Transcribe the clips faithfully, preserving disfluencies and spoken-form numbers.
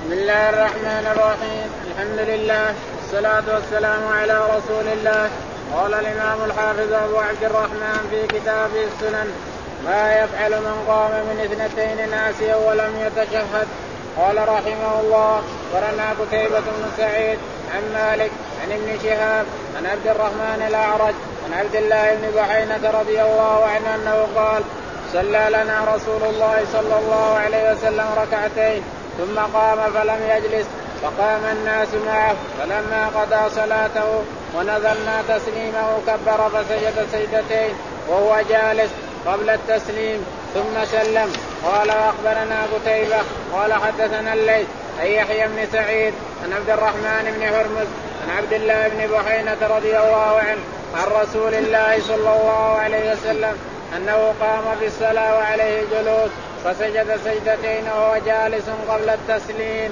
بسم الله الرحمن الرحيم. الحمد لله والصلاة والسلام على رسول الله. قال الإمام الحافظ أبو عبد الرحمن في كتابه السنن: ما يفعل من قام من اثنتين ناسيا ولم يتشهد. قال رحمه الله: ورنا قتيبة بن سعيد عن مالك عن ابن شهاب عن عبد الرحمن الأعرج عن عبد الله بن بحينة رضي الله عنه أنه قال: صلى لنا رسول الله صلى الله عليه وسلم ركعتين ثم قام فلم يجلس فقام الناس معه، فلما قضى صلاته ونزلنا تسليمه كبر فسجد سجدتين وهو جالس قبل التسليم ثم سلم. قال: أخبرنا قتيبة قال حدثنا الليث عن يحيى بن سعيد عن عبد الرحمن بن هرمز عن عبد الله بن بحينة رضي الله عنه عن رسول الله صلى الله عليه وسلم أنه قام في الصلاة وعليه جلوس فسجد سجدتين وهو جالس قبل التسليم.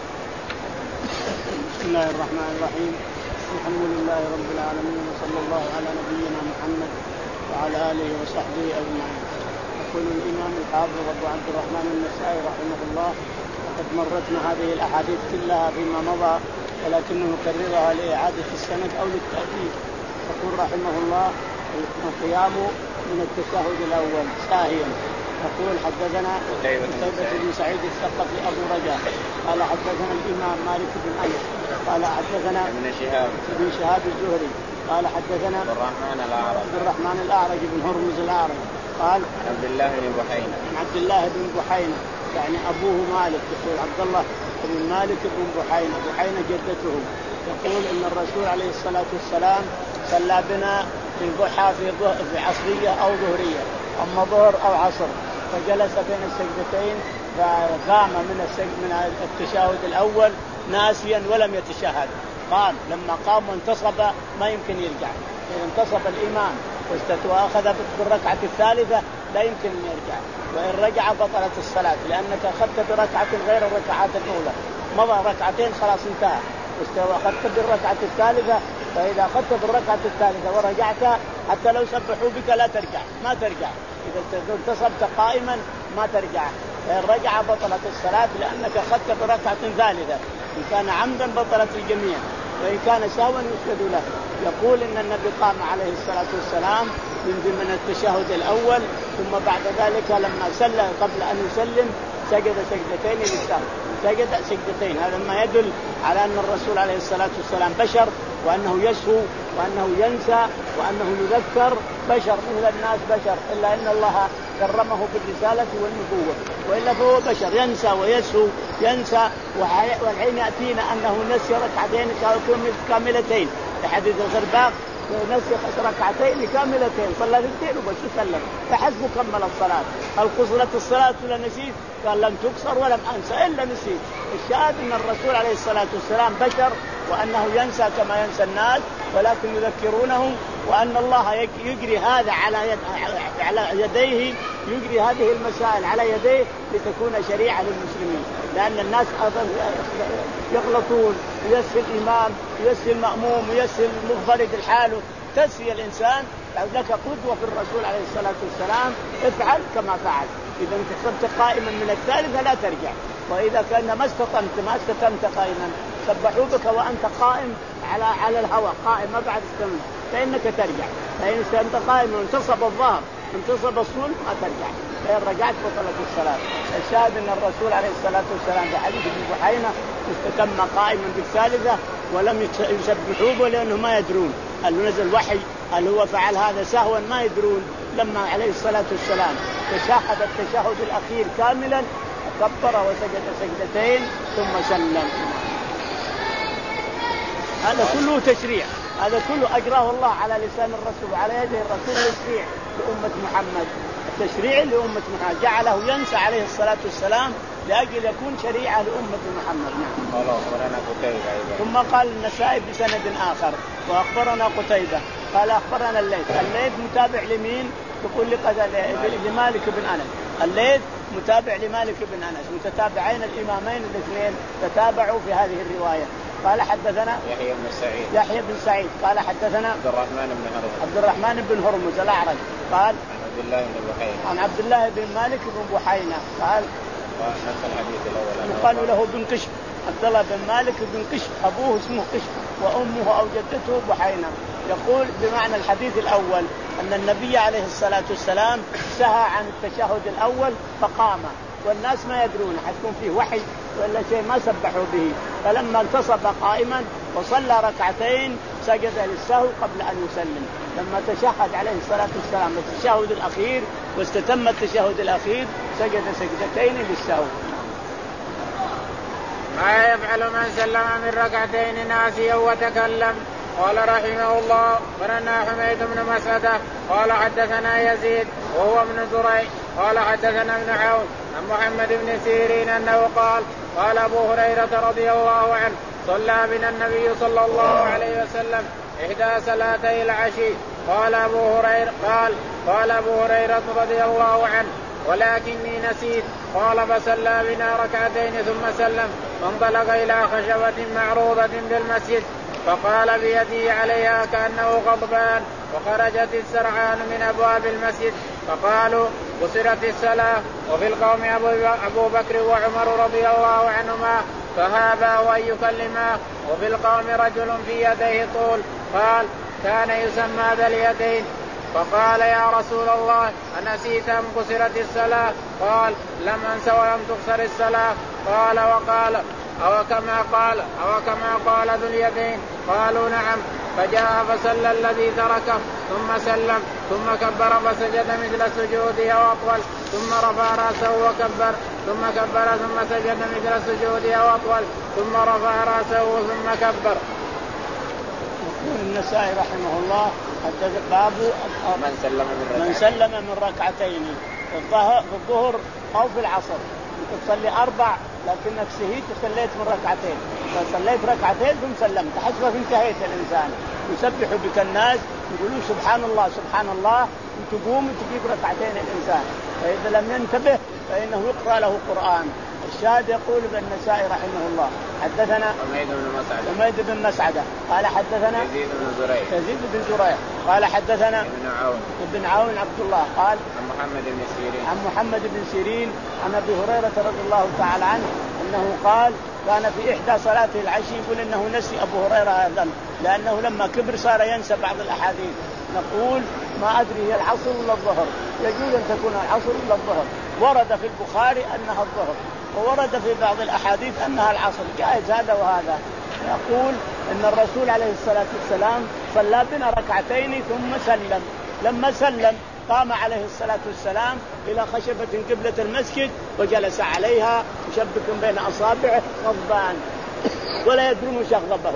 بسم الله الرحمن الرحيم. الحمد لله رب العالمين وصلى الله على نبينا محمد وعلى آله وصحبه أجمعين. يقول الإمام الحافظ أبو عبد الرحمن النسائي رحمه الله: وقد مرتنا هذه الأحاديث كلها فيما مضى ولكنه كررها لإعادة السند أو للتأكيد. يقول رحمه الله: القيام من التشهد الأول ساهيا. يقول: حدثنا قتيبة بن سعيد الثقفي أبو رجاء قال حدثنا الإمام مالك بن أنس قال حدثنا ابن شهاب ابن شهاب الزهري قال حدثنا عبد الرحمن الأعرج عبد الرحمن الأعرج بن هرمز الأعرج قال عن عبد الله بن بحينة عن عبد الله بن بحينة يعني أبوه مالك. يقول عبد الله بن مالك بن بحينة بحينة جدته. يقول إن الرسول عليه الصلاة والسلام صلى بنا في الضحى في عصرية أو ظهرية، أما ظهر أو عصر، فجلس بين السجدتين فقام من السجد من التشهد الأول ناسيا ولم يتشهد. قام لما قام وانتصب ما يمكن يرجع، إذا انتصب الإمام واخذ بالركعة الثالثة لا يمكن أن يرجع، وإن رجع بطلت الصلاة لأنك أخذت بركعة غير الركعات الأولى، مضى ركعتين خلاص انتهى، واخذت بالركعة الثالثة، فإذا أخذت بالركعة الثالثة ورجعت حتى لو سبحوا بك لا ترجع، ما ترجع. إذا انتصبت قائما ما ترجع، فإن رجع بطلت الصلاة لأنك أخذت بركعة ثالثة. إن كان عمدا بطلت الجميع، وإن كان سهوا يسجد له. يقول إن النبي قام عليه الصلاة والسلام من التشهد الأول، ثم بعد ذلك لما سلم قبل أن يسلم سجد سجدتين للسهو، سجد سجدتين. هذا ما يدل على أن الرسول عليه الصلاة والسلام بشر، وأنه يسهو وأنه ينسى وأنه يذكر، بشر مثل الناس بشر، إلا أن الله كرمه بالرسالة والنبوة، وإلا فهو بشر ينسى ويسهو ينسى. والحين يأتينا أنه نسي ركعتين كاملتين لحديث الغرباق، نسي ركعتين كاملتين صلى اثنتين وبس سلم فحسبه كمل الصلاة. هل قصرت الصلاة ولا نسيت؟ قال لم تقصر ولم أنسى إلا نسيت. الشاهد أن الرسول عليه الصلاة والسلام بشر، وأنه ينسى كما ينسى الناس، ولكن يذكرونه، وأن الله يجري هذا على يد على يديه، يجري هذه المسائل على يديه لتكون شريعة للمسلمين، لأن الناس يغلطون، يسهي الإمام يسهي المأموم يسهي المنفرد الحال، تسهي الإنسان. لك قدوة في الرسول عليه الصلاة والسلام، افعل كما فعل. إذا انت صرت قائما من الثالثة لا ترجع، وإذا كان ما استطمت ما استتمت قائما سبحوا بك وأنت قائم على على الهواء قائم ما بعد استمت فإنك ترجع. فإن استنت قائم وانتصب الظهر انتصب الصلب ما ترجع، فإن رجعت بطلت الصلاة. الشاهد أن الرسول عليه الصلاة والسلام في حديث ابن بحينة استتم قائما بالثالثة ولم يسبحوه لأنه ما يدرون هل نزل وحي هل هو فعل هذا سهوا، ما يدرون. لما عليه الصلاة والسلام تشهد التشهد الأخير كاملا كبر وسجد سجدتين ثم سلم. هذا كله تشريع، هذا كله أجراه الله على لسان الرسول وعلى يده الرسول تشريع لأمة محمد، التشريع لأمة محمد جعله ينسى عليه الصلاة والسلام لأجل يكون شريعة لأمة محمد. نعم. قال أخبرنا قتيبة ثم قال النسائي بسند آخر وأخبرنا قتيبة قال أخبرنا الليث. الليث متابع لمين؟ يقول لمالك بن أنس. الليث متابع لمالك بن أنس، متتابعين الإمامين الاثنين تتابعوا في هذه الرواية. قال حدثنا يحيى بن سعيد يحيى بن سعيد قال حدثنا عبد الرحمن بن هرمز عبد الرحمن بن هرمز الأعرج قال عن عبد الله بن بحينة عن عبد الله بن مالك بن بحينة قال نفس الحديث الأول. يقال له بن قشم، عبد الله بن مالك بن قشم، أبوه اسمه قشم وأمه أو جدته بحينة. يقول بمعنى الحديث الأول أن النبي عليه الصلاة والسلام سهى عن التشهد الأول فقام، والناس ما يدرون حتكون فيه وحي ولا شيء ما سبحوا به، فلما انتصب قائما وصلى ركعتين سجد للسهو قبل أن يسلم. لما تشهد عليه الصلاة والسلام التشهد الأخير واستتم التشهد الأخير سجد سجدتين للسهو. ما يفعل من سلم من ركعتين ناسيا وتكلم. قال رحمه الله قرنا حميد بن مسعدة قال حدثنا يزيد وهو ابن زريع قال حدثنا ابن عون عن محمد بن سيرين أنه قال قال أبو هريرة رضي الله عنه صلى بنا النبي صلى الله عليه وسلم إحدى صلاتي العشي. قال أبو هريرة قال قال أبو هريرة رضي الله عنه ولكني نسيت. قال فصلى بنا ركعتين ثم سلم فانطلق إلى خشبة معروضة بالمسجد فقال بيده عليها كأنه غضبان، وخرجت السرعان من أبواب المسجد فقالوا قصرت الصلاة. وفي القوم أبو بكر وعمر رضي الله عنهما فهابا أن يكلما، وفي القوم رجل في يديه طول قال كان يسمى ذا اليدين. فقال يا رسول الله أنسيت أم قصرت الصلاة؟ قال لم أنس ولم تقصر الصلاة. قال وقال أو كما قال أو كما قال ذو اليدين؟ قالوا نعم. فجاء فصلى الذي تركه ثم سلم ثم كبر فسجد مثل سجوده أو أطول ثم رفع رأسه وكبر ثم كبر ثم سجد مثل سجوده أو أطول ثم رفع رأسه ثم كبر. يقول النسائي رحمه الله حدث باب من سلم من ركعتين, من سلم من ركعتين في الظهر أو في العصر. تصلي أربع لكنك سهيت وصليت من ركعتين، فصليت ركعتين ثم سلمت حسب انتهيت الإنسان يسبح بك الناس يقولوا سبحان الله سبحان الله وتقوم وتجيب ركعتين الإنسان، فإذا لم ينتبه فإنه يقرأ له قرآن. الشاهد يقول ابن النسائي رحمه الله حدثنا حميد بن مسعدة حميد بن مسعدة قال حدثنا يزيد بن زريع يزيد بن زريع قال حدثنا ابن عون ابن عون عبد الله قال عن محمد بن سيرين عن محمد بن سيرين عن ابي هريرة رضي الله تعالى عنه انه قال كان في احدى صلاته العشي يقول انه نسي ابو هريرة هذا لانه لما كبر صار ينسى بعض الاحاديث. نقول ما ادري هي العصر ولا الظهر، يجوز ان تكون العصر ولا الظهر، ورد في البخاري انها الظهر وورد في بعض الأحاديث أنها العصر، جائز هذا وهذا. يقول أن الرسول عليه الصلاة والسلام صلى بنا ركعتين ثم سلم، لما سلم قام عليه الصلاة والسلام إلى خشبة قبلة المسجد وجلس عليها مشبك بين أصابعه غضبان ولا يدرون وش أغضبه.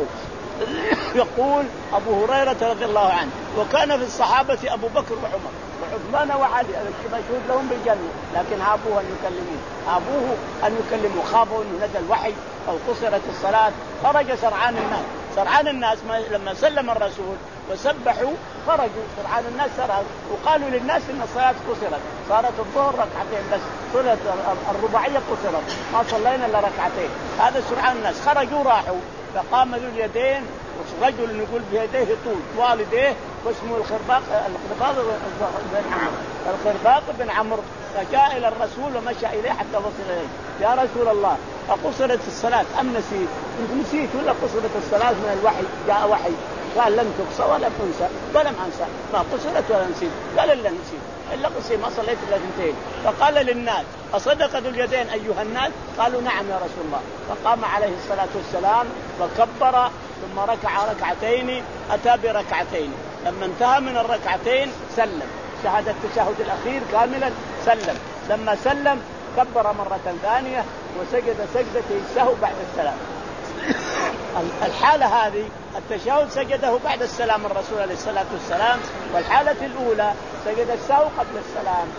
يقول أبو هريرة رضي الله عنه وكان في الصحابة أبو بكر وعمر وعثمان وعلي مشهود لهم بالجنة، لكن هابوه أن يكلموه هابوه أن يكلموه خافوا أنه نزل الوحي أو قصرت الصلاة. خرج سرعان الناس سرعان الناس لما سلم الرسول وسبحوا خرجوا سرعان الناس سرعوا وقالوا للناس إن الصلاة قصرت، صارت الظهر ركعتين بس، صلاة الرباعية قصرت ما صلينا إلا ركعتين. هذا سرعان الناس خرجوا راحوا فقام ذو اليدين رجل يقول بيديه طول طوال يديه واسمه الخرباق الخرباق بن عمرو الخرباق بن عمرو فجاء إلى الرسول ومشى إليه حتى وصل إليه. يا رسول الله أقصرت الصلاة أم نسيت؟ نسيت ولا قصرت الصلاة من الوحي؟ جاء وحي قال لم تقصر ولم أنسى ولم أنسى ما قصرت ولا نسيت. قال إلا نسيت إلا قصي ما صليت إلا اثنتين. فقال للناس أصدق ذو اليدين أيها الناس؟ قالوا نعم يا رسول الله. فقام عليه الصلاة والسلام وكبر ثم ركع ركعتين أتى بركعتين. لما انتهى من الركعتين سلم شهد التشهد الأخير كاملا سلم. لما سلم كبر مرة ثانية وسجد سجدة السهو بعد السلام. الحالة هذه التشهد سجده بعد السلام الرسول عليه الصلاة والسلام، والحالة الأولى سجد السهو قبل السلام.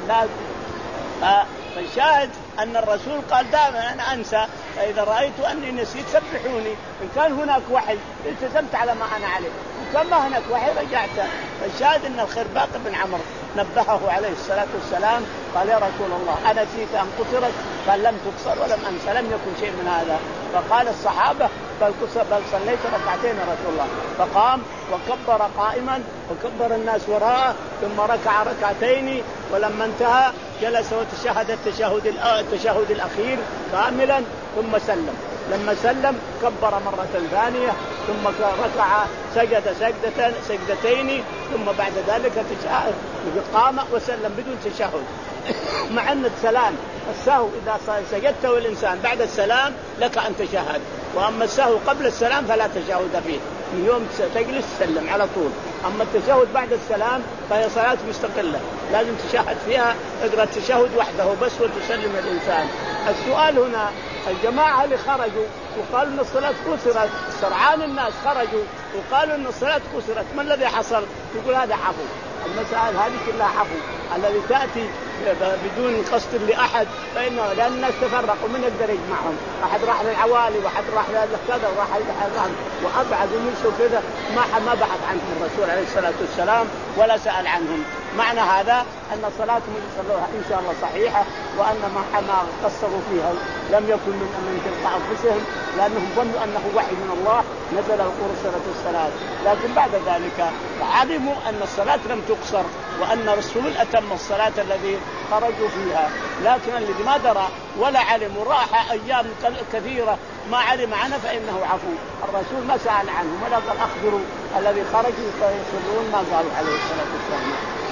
فالشاهد أن الرسول قال دائما أنا أنسى فإذا رأيت أني نسيت سبحوني، إن كان هناك وحي التزمت على ما أنا عليه، إن كان ما هناك وحي رجعت. فالشاهد أن الخرباق بن عمرو نبهه عليه الصلاة والسلام قال يا رسول الله أنا نسيت أم قصرت؟ قال لم تقصر ولم أنسى لم يكن شيء من هذا. فقال الصحابة بل قصر بل صليت ركعتين يا رسول الله. فقام وكبر قائما وكبر الناس وراءه ثم ركع ركعتين ولما انتهى جلس وتشهد التشهد التشهد الأخير كاملا ثم سلم. لما سلم كبر مرة ثانية ثم ركع سجد سجدتين سجدتين ثم بعد ذلك تشهد قام وسلم بدون تشهد. مع أن السلام السهو إذا سجدته الإنسان بعد السلام لك أن تشهد، وأما السهو قبل السلام فلا تشهد فيه، من يوم تجلس تسلم على طول. أما التشهد بعد السلام فهي صلاة مستقلة لازم تشهد فيها، اقرأ التشهد وحده بس وتسلم الإنسان. السؤال هنا الجماعة اللي خرجوا وقالوا أن الصلاة قصرت، سرعان الناس خرجوا وقالوا أن الصلاة قصرت، ما الذي حصل؟ يقول هذا عفو. المسائل هذه كلها عفو، الذي تأتي بدون قصد لأحد فإنه لأن الناس تفرقوا من يقدر يجمعهم، أحد راح للعوالي وأحد راح لكذا وراح لهذا وأبعد ومشوا كذا، ما ما بحث عنهم الرسول عليه الصلاة والسلام ولا سأل عنهم. معنى هذا أن صلاتهم يصلوها إن شاء الله صحيحة، وأن ما ما قصروا فيها لم يكن من من تلقاء أنفسهم، لأنهم ظنوا أنه وحي من الله نزل قصرت الصلاة، لكن بعد ذلك علموا أن الصلاة لم تقصر وأن الرسول أتم الصلاة الذي خرجوا فيها. لكن الذي ما درى ولا علم وراح أيام كثيرة ما علم عنه فإنه عفو. الرسول ما سأل عنه ولا قال أخبروا الذي خرجوا فيصلون ما قالوا عليه الصلاة والسلام.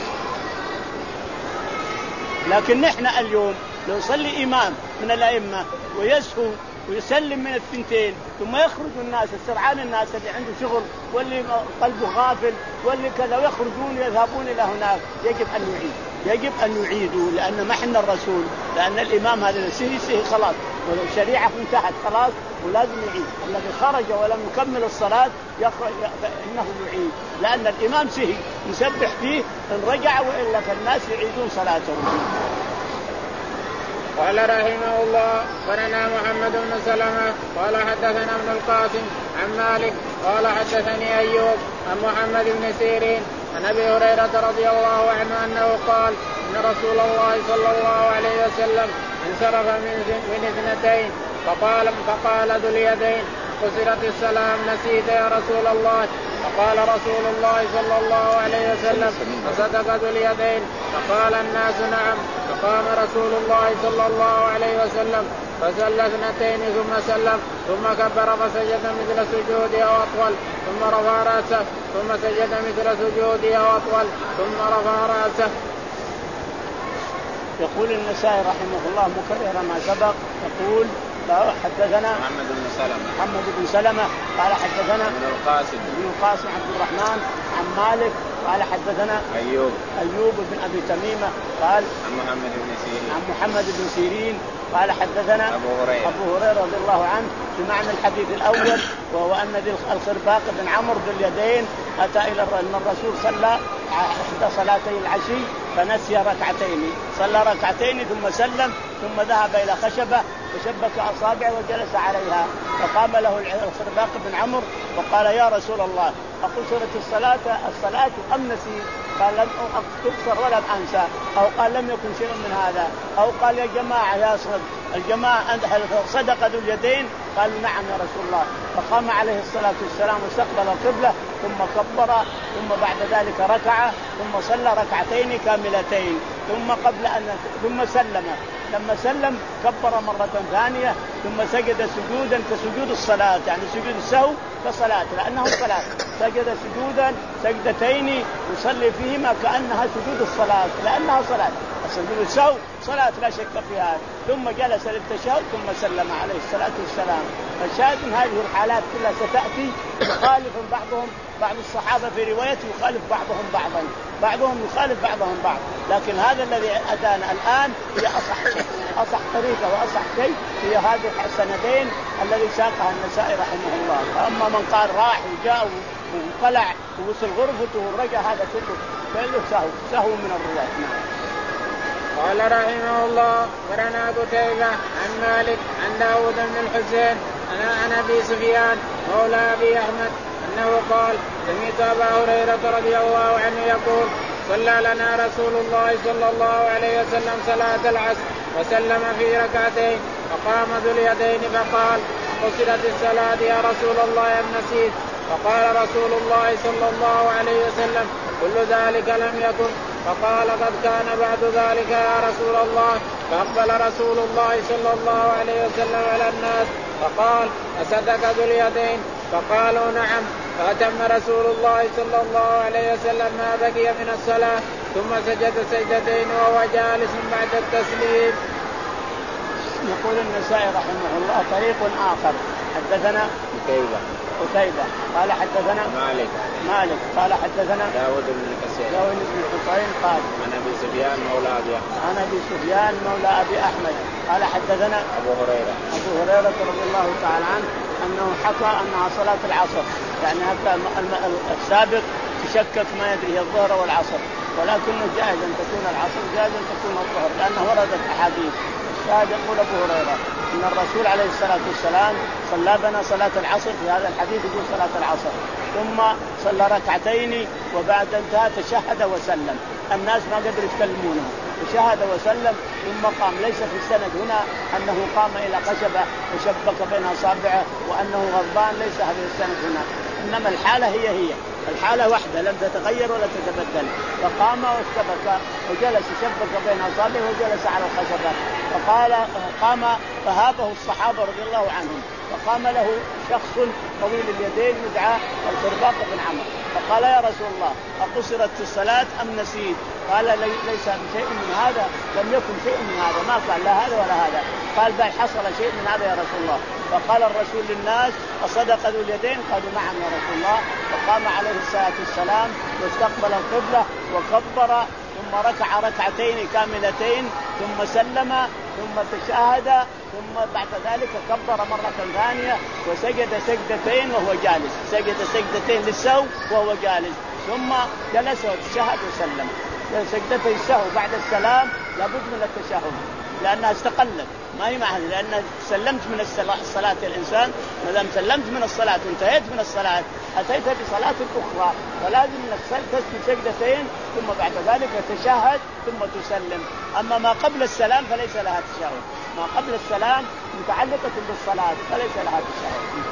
لكن نحن اليوم لو يصلي إمام من الأئمة ويسهو ويسلم من الثنتين ثم يخرج الناس السرعان الناس اللي عنده شغل واللي قلبه غافل واللي كذا ويخرجون يذهبون إلى هناك، يجب أن يعيد يجب أن يعيدوا، لأن محن الرسول، لأن الإمام هذا سهي سهي خلاص والشريعة انتهت خلاص ولازم يعيد. الذي خرج ولم يكمل الصلاة يخرج فإنه يعيد، لأن الإمام سهي يسبح فيه إن رجع، وإلا فالناس يعيدون صلاتهم. قال رحمه الله ولنا محمد بن سلمة قال حدثنا ابن القاسم عن مالك قال حدثني أيوب عن محمد بن سيرين عن أبي هريرة رضي الله عنه أنه قال إن رسول الله صلى الله عليه وسلم انصرف من اثنتين فقال فقال ذو اليدين قصرت السلام نسيت يا رسول الله؟ فقال رسول الله صلى الله عليه وسلم فصدق ذو اليدين. فقال الناس نعم. فقام رسول الله صلى الله عليه وسلم فصلى اثنتين ثم سلم ثم كبر فسجد مثل سجوده أو أطول ثم رفع رأسه ثم سجد مثل سجوده أو أطول ثم رفع رأسه. يقول النسائي رحمه الله مكرر ما سبق، يقول حدثنا محمد بن سلمة محمد بن سلمة قال حدثنا ابن القاسم ابن القاسم عبد الرحمن عن مالك قال حدثنا أيوب أيوب بن أبي تميمة قال عن محمد بن سيرين عن محمد بن سيرين قال حدثنا أبو هريرة أبو هريرة رضي الله عنه بمعنى الحديث الأول، وهو أن الخرباق بن عمرو ذو اليدين أتى إلى أن الرسول صلى إحدى صلاتي العشي فنسي ركعتين، صلى ركعتين ثم سلم ثم ذهب إلى خشبة وشبك أصابعه وجلس عليها، فقام له الخرباق بن عمرو وقال يا رسول الله أقصرت الصلاة الصلاة أم نسيت؟ قال لم تقصر ولم أنسى، أو قال لم يكن شيء من هذا، أو قال يا جماعة يا صد الجماعة صدق ذو اليدين؟ قالوا نعم يا رسول الله. فقام عليه الصلاة والسلام واستقبل القبلة ثم كبر ثم بعد ذلك ركع ثم صلى ركعتين كاملتين ثم قبل أن ثم سلم، لما سلم كبر مرة ثانية ثم سجد سجودا كسجود الصلاة، يعني سجود السهو كصلاة لأنه صلاة، سجد سجودا سجدتين يصلي فيهما كأنها سجود الصلاة لأنها صلاة، سجود السهو صلاة لا شك فيها، ثم جلس للتشهد ثم سلم عليه الصلاة والسلام. فالشاهد من هذه الحالات كلها ستأتي يخالف بعضهم بعض الصحابة في رواية يخالف بعضهم بعضا بعضهم يخالف بعضهم بعض، لكن هذا الذي أتانا الآن هي أصح شيء أصح طريقة وأصح شيء هي هذه السندين الذي ساقها النسائي رحمه الله. أما من قال راح وجاء وقلع ووصل غرفته ورجع هذا كله كله سهو سهو من الرواية. قال رحمه الله ورنا قتيبة عن مالك عن داود بن الحسين أنا عن أبي سفيان مولى أبي أحمد أنه قال سمعت أبا هريرة رضي الله عنه يقول صلى لنا رسول الله صلى الله عليه وسلم صلاة العصر وسلم في ركعتين فقام ذو اليدين فقال قصرت الصلاة يا رسول الله أم نسيت؟ فقال رسول الله صلى الله عليه وسلم كل ذلك لم يكن فقال قد كان بعد ذلك يا رسول الله. فأقبل رسول الله صلى الله عليه وسلم على الناس فقال أصدق ذو اليدين؟ فقالوا نعم. فأتم رسول الله صلى الله عليه وسلم ما بقي من الصلاة ثم سجد سجدتين وهو جالس بعد التسليم. يقول النسائي رحمه الله طريق آخر حدثنا قتيبة قتيبة قال حدثنا مالك مالك قال حدثنا داود بن كثير داود بن حسين قال عن أبي سفيان مولى أبي أحمد عن أبي سفيان مولى أبي أحمد قال حدثنا أبو هريرة أبو هريرة رضي الله تعالى عنه أنه حكى أنها صلاة العصر يعني السابق تشكك ما يدري هي الظهر والعصر ولكنه جائز أن تكون العصر جائز أن تكون الظهر لأنه وردت أحاديث. الشاهد يقول أبو هريرة إن الرسول عليه الصلاة والسلام صلى بنا صلاة العصر في هذا الحديث يقول صلاة العصر ثم صلى ركعتين وبعد انتهى تشهد وسلم. الناس ما قدروا يتكلمونه تشهد وسلم ثم قام. ليس في السند هنا أنه قام إلى خشبة وشبك بين أصابعه وأنه غضبان ليس هذا السند هنا إنما الحالة هي هي الحالة واحدة لم تتغير ولا تتبدل. فقام واشتبك وجلس شبك بين أصابعه وجلس على الخشبة فقال قام فهابه الصحابة رضي الله عنهم فقام له شخص طويل اليدين يدعى الخرباق بن عمرو فقال يا رسول الله أقصرت الصلاة أم نسيت؟ قال ليس شيء من هذا لم يكن شيء من هذا ما قال لا هذا ولا هذا قال بل حصل شيء من هذا يا رسول الله. فقال الرسول للناس أصدق ذو اليدين؟ قالوا نعم يا رسول الله. فقام عليه الصلاة والسلام واستقبل القبلة وكبر ثم ركع ركعتين كاملتين ثم سلم ثم تشهد ثم بعد ذلك كبر مرة ثانية وسجد سجدتين وهو جالس سجد سجدتين للسهو وهو جالس ثم جلس وتشهد وسلم. سجدتي السهو بعد السلام لابد من التشهد لأنها استقلت ما هي معها لأن سلمت من الصلاة الإنسان ما دام سلمت من الصلاة وانتهيت من الصلاة أتيت بصلاة أخرى فلازم أنك تسجد سجدتين ثم بعد ذلك تشهد ثم تسلم. أما ما قبل السلام فليس لها تشهد ما قبل السلام متعلقة بالصلاة فليس لها تشهد.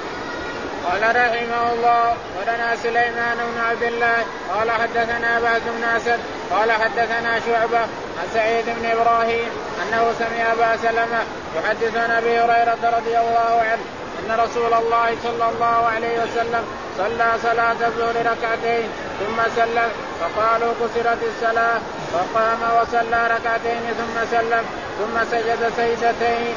قال رحمه الله ولنا سليمان بن عبد الله قال حدثنا باز بن أسد قال حدثنا شعبة عن سعيد بن إبراهيم أنه سمع أبا سلمة يحدث عن أبي هريرة رضي الله عنه أن رسول الله صلى الله عليه وسلم صلى صلاة الظهر ركعتين ثم سلم فقالوا قصرت الصلاة فقام وصلى ركعتين ثم سلم ثم سجد سجدتين.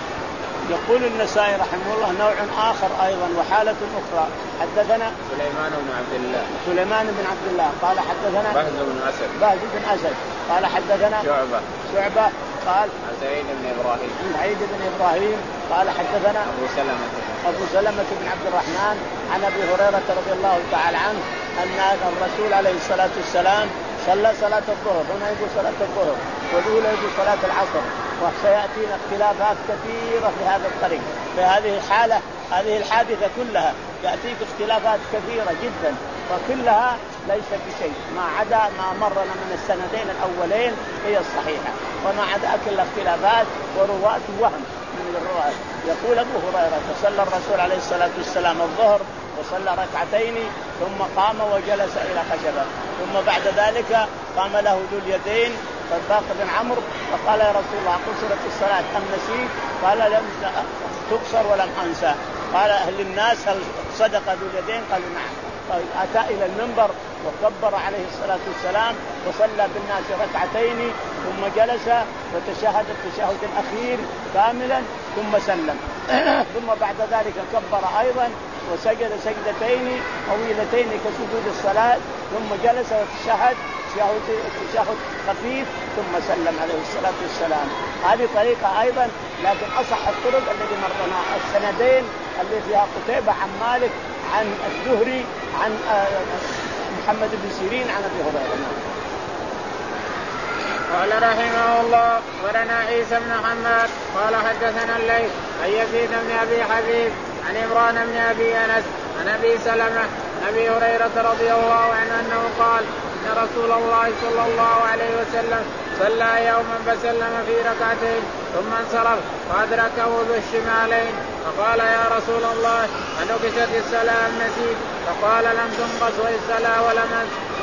يقول النسائي رحمه الله نوع آخر أيضا وحالة أخرى حدثنا سليمان بن عبد الله سليمان بن عبد الله قال حدثنا بهز بن أسد بهز بن أسد قال حدثنا شعبة شعبة قال سعيد بن إبراهيم سعيد بن إبراهيم قال حدثنا أبو سلمة أبو سلمة بن عبد الرحمن عن أبي هريرة رضي الله تعالى عنه أن الرسول عليه الصلاة والسلام صلى صلاة الظهر هنا يقول صلاة الظهر والأولى يقول صلاة العصر وسيأتينا اختلافات كثيرة في هذا الطريق في هذه الحالة هذه الحادثة كلها يأتيك اختلافات كثيرة جدا وكلها ليس بشيء ما عدا ما مرنا من السندين الأولين هي الصحيحة وما عدا كل اختلافات ورواة وهم من الرواة. يقول أبو هريرة صلى الرسول عليه الصلاة والسلام الظهر وصلى ركعتين ثم قام وجلس إلى خشبة ثم بعد ذلك قام له ذو اليدين صداق بن عمرو فقال يا رسول الله قصرت الصلاة أم نسيت؟ قال لم تقصر ولم أنسى. قال أهل الناس هل صدق ذو اليدين؟ قالوا نعم. أتى إلى المنبر وكبر عليه الصلاة والسلام وصلى بالناس ركعتين ثم جلس وتشهد التشهد الأخير كاملا ثم سلم ثم بعد ذلك كبر أيضا وسجد سجدتين طويلتين كسجود الصلاة ثم جلس وتشهد تشهد خفيف ثم سلم عليه الصلاة والسلام. هذه طريقة أيضا لكن أصح الطرق التي مرنا السندين اللي فيها قتيبة عن مالك عن الزهري عن محمد بن سيرين عن أبي هريرة. قال رحمه الله ولنا عيسى بن محمد قال حدثنا الليث عن يزيد بن أبي حبيب عن عمران بن أبي أنس عن أبي سلمة عن أبي هريرة رضي الله عنه أنه قال إن رسول الله صلى الله عليه وسلم صلى يوما فسلم في ركعتين ثم انصرف فأدركه بالشمالين فقال يا رسول الله أنقصت الصلاة أم نسيت؟ فقال لم تنقص الصلاة ولم أنس.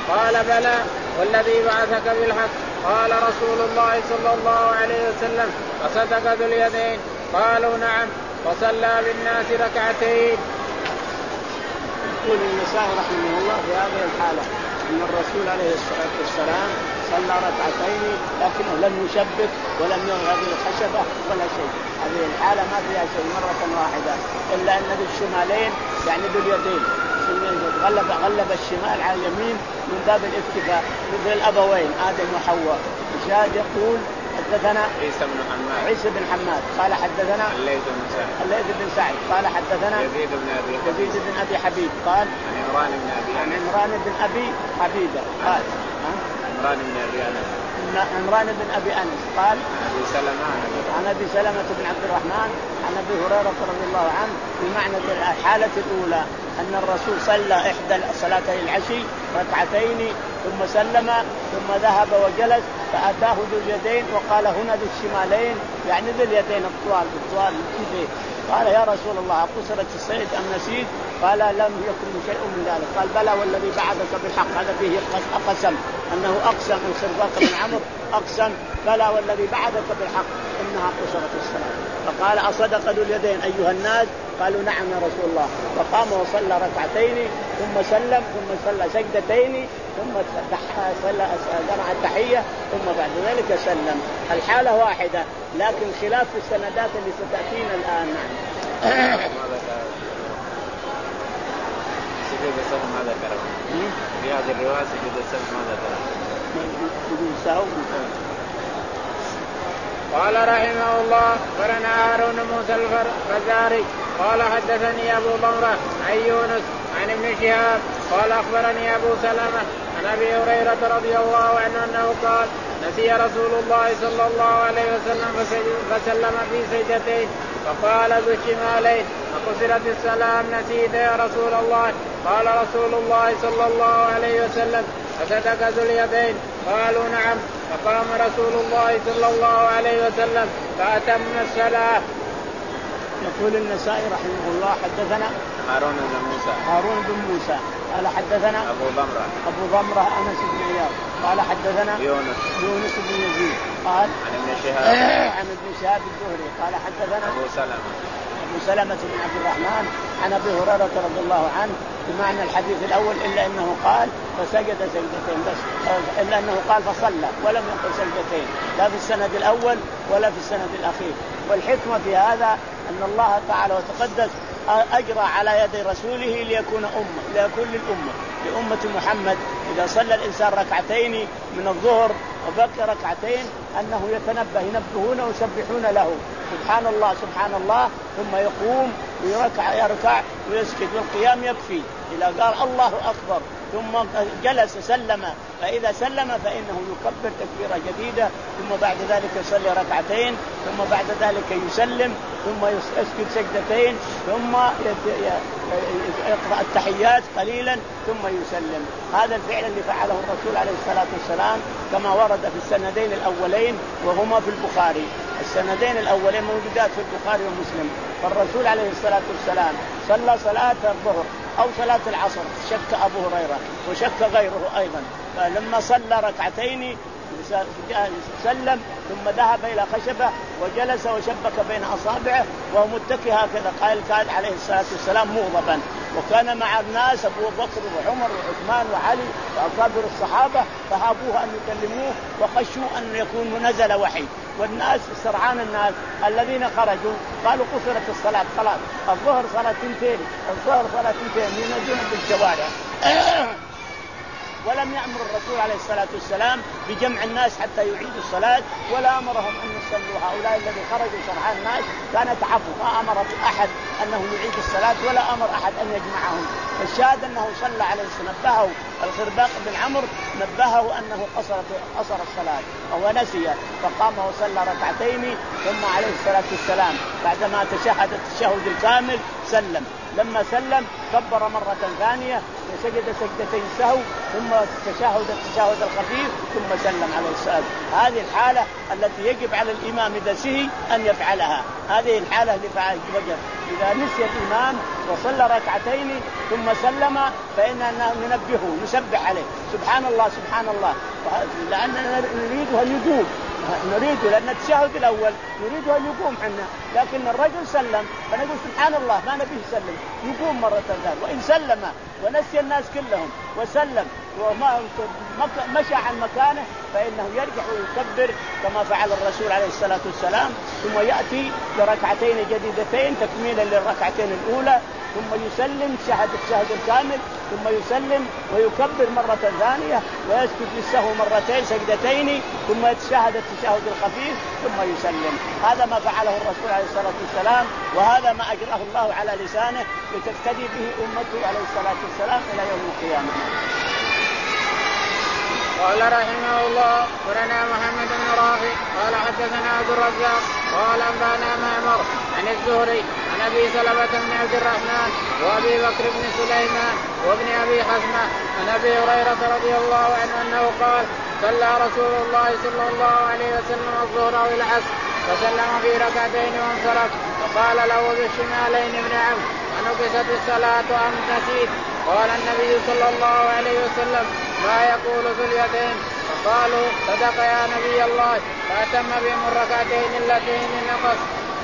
قال بلى والذي بعثك بالحق. قال رسول الله صلى الله عليه وسلم فصدق ذو اليدين. قالوا نعم. فصلى بالناس ركعتين. يقول النسائي رحمه الله في هذه الحالة أن الرسول عليه الصلاة والسلام صلى ركعتين لكنه لم يشبك ولم يغضب الخشبة ولا شيء. هذه الحالة ما فيها شيء مرة واحدة إلا أن بالشمالين يعني باليدين غلب غلب الشمال على اليمين من باب الاكتفاء مثل الأبوين آدم وحواء. الشاهد يقول حدثنا عيسى بن حماد عيسى بن حماد قال حدثنا الليث بن سعد الليث بن سعد قال حدثنا يزيد بن ابي يزيد بن ابي حبيب قال عن عمران بن ابي عن عمران بن ابي حبيبه قال عمران بن ابي انس عمران بن ابي انس قال عن ابي سلمة عن ابي سلمة بن عبد الرحمن عن ابي هريرة رضي الله عنه بمعنى الحالة الاولى ان الرسول صلى احدى صلاتي العشي ركعتين ثم سلم ثم ذهب وجلس فأتاه ذو اليدين وقال هنا ذو الشمالين يعني ذو اليدين الطوال الطوال الكبير. قال يا رسول الله قصرت الصيد أم نسيت؟ قال لم يكن شيء من ذلك. قال بلى والذي بعثك بالحق. هذا فيه قسم أنه أقسم الخرباق بن عمرو أقسم بلى والذي بعثك بالحق إنها قصرت الصلاة. فقال أصدق ذو اليدين أيها الناس؟ قالوا نعم يا رسول الله. فقام وصلى ركعتين ثم سلم ثم صلى سجدتين ثم صلى جمع التحية ثم بعد ذلك سلم. الحالة واحدة لكن خلاف في السندات اللي ستأتينا الآن. سجود السهو ما ذكره في هذه الرواية. سجود السهو ما ذكره. قال رحمه الله فرنا هارون موسى الفزاري قال حدثني أبو ضمرة عن يونس عن ابن شهاب قال أخبرني أبو سلمة عن أبي هريرة رضي الله عنه أنه قال نسي رسول الله صلى الله عليه وسلم فسلم في سجدتين فقال ذو الشمالين فقصرت السلام نسيت يا رسول الله. قال رسول الله صلى الله عليه وسلم فصدق ذو اليدين. قالوا نعم. فقام رسول الله صلى الله عليه وسلم فأتم الصلاة. يقول النسائي رحمه الله حدثنا هارون بن موسى هارون بن موسى قال حدثنا أبو ضمرة أبو ضمرة أنس بن عياض قال حدثنا يونس يونس بن يزيد قال عن ابن شهاب عن ابن شهاب الزهري قال حدثنا أبو سلمة أبو سلمة بن عبد الرحمن عن أبي هريرة رضي الله عنه بمعنى الحديث الأول إلا أنه قال فسجد سجدتين بس إلا أنه قال فصلى ولم يقل سجدتين لا في السند الأول ولا في السند الأخير. والحكمة في هذا أن الله تعالى وتقدس أجرى على يد رسوله ليكون أمة ليكون للأمة لأمة محمد إذا صلى الإنسان ركعتين من الظهر وبقي ركعتين أنه يتنبه ينبهون ويسبحون له سبحان الله سبحان الله ثم يقوم ويركع يركع ويسجد والقيام يكفي. إذا قال الله أكبر ثم جلس سلم فإذا سلم فإنه يكبر تكبيرة جديدة ثم بعد ذلك يصلي ركعتين ثم بعد ذلك يسلم ثم يسجد سجدتين ثم يقرأ التحيات قليلا ثم يسلم. هذا الفعل اللي فعله الرسول عليه الصلاة والسلام كما ورد في السندين الأولين وهما في البخاري. السندين الأولين موجودات في البخاري ومسلم. فالرسول عليه الصلاة والسلام صلى صلاة الظهر أو صلاة العصر شك أبو هريرة وشك غيره أيضا. فلما صلى ركعتين سلم ثم ذهب إلى خشبة وجلس وشبك بين أصابعه وهو متكئ هكذا. قال كان عليه الصلاة والسلام مغضبا وكان مع الناس أبو بكر وعمر وعثمان وعلي وأكابر الصحابة فهابوه أن يكلموه وخشوا أن يكون نزل وحي. والناس سرعان الناس الذين خرجوا قالوا قصرت الصلاة خلاص الظهر صلاة تنتين الظهر صلاة تنتين ينزلون بالشوارع. ولم يأمر الرسول عليه الصلاة والسلام بجمع الناس حتى يعيدوا الصلاة ولا أمرهم أن يصلوا. هؤلاء الذين خرجوا سرعان الناس كانت عفو ما أمر أحد أنه يعيد الصلاة ولا أمر أحد أن يجمعهم. فالشاهد أنه صلى عليه نبهه الخرباق بن عمرو نبهه أنه قصر قصر الصلاة وهو نسي فقام وصلى ركعتين ثم عليه الصلاة والسلام بعدما تشهد التشهد الكامل سلم. لما سلم كبر مرة ثانية وسجد سجدتين سهو ثم تشهد التشهد الخفيف ثم ثم سلم عليه السلام. هذه الحالة التي يجب على الإمام إذا سهي أن يفعلها. هذه الحالة اللي فعل وجب إذا نسي الإمام وصلى ركعتين ثم سلم فإننا ننبهه نسبح عليه سبحان الله سبحان الله، لأننا نريد أن يقوم، نريد لأن التشهد الأول نريد أن يقوم حنا، لكن الرجل سلم فنقول سبحان الله ما نبيه يسلم يقوم مرة ثانية. وإن سلم ونسي الناس كلهم وسلم وما مشى عن مكانه فإنه يرجع ويكبر كما فعل الرسول عليه الصلاة والسلام، ثم يأتي بركعتين جديدتين تكميلا للركعتين الأولى، ثم يسلم شهد الشهد الكامل، ثم يسلم ويكبر مرة ثانية ويسجد للسهو مرتين سجدتين، ثم يتشهد التشهد الخفيف ثم يسلم. هذا ما فعله الرسول عليه الصلاة والسلام، وهذا ما أجراه الله على لسانه لتقتدي به أمته عليه الصلاة والسلام إلى يوم القيامة. قال رحمه الله قرنا محمد بن رافع قال حدثنا عبد الرزاق قال أنبأنا معمر عن الزهري عن أبي سلمة بن عبد الرحمن وأبي بكر بن سليمان وابن أبي حزمة عن أبي هريرة رضي الله عنه أنه قال صلى رسول الله صلى الله عليه وسلم الظهر والعصر فسلم في ركعتين وانصرف فقال له بالشمالين ابن عم أنقصت الصلاة أم نسيت؟ قال النبي صلى الله عليه وسلم ما يقول ذو اليدين؟ فقالوا صدق يا نبي الله فأتم بهم الركعتين اللتين نقص.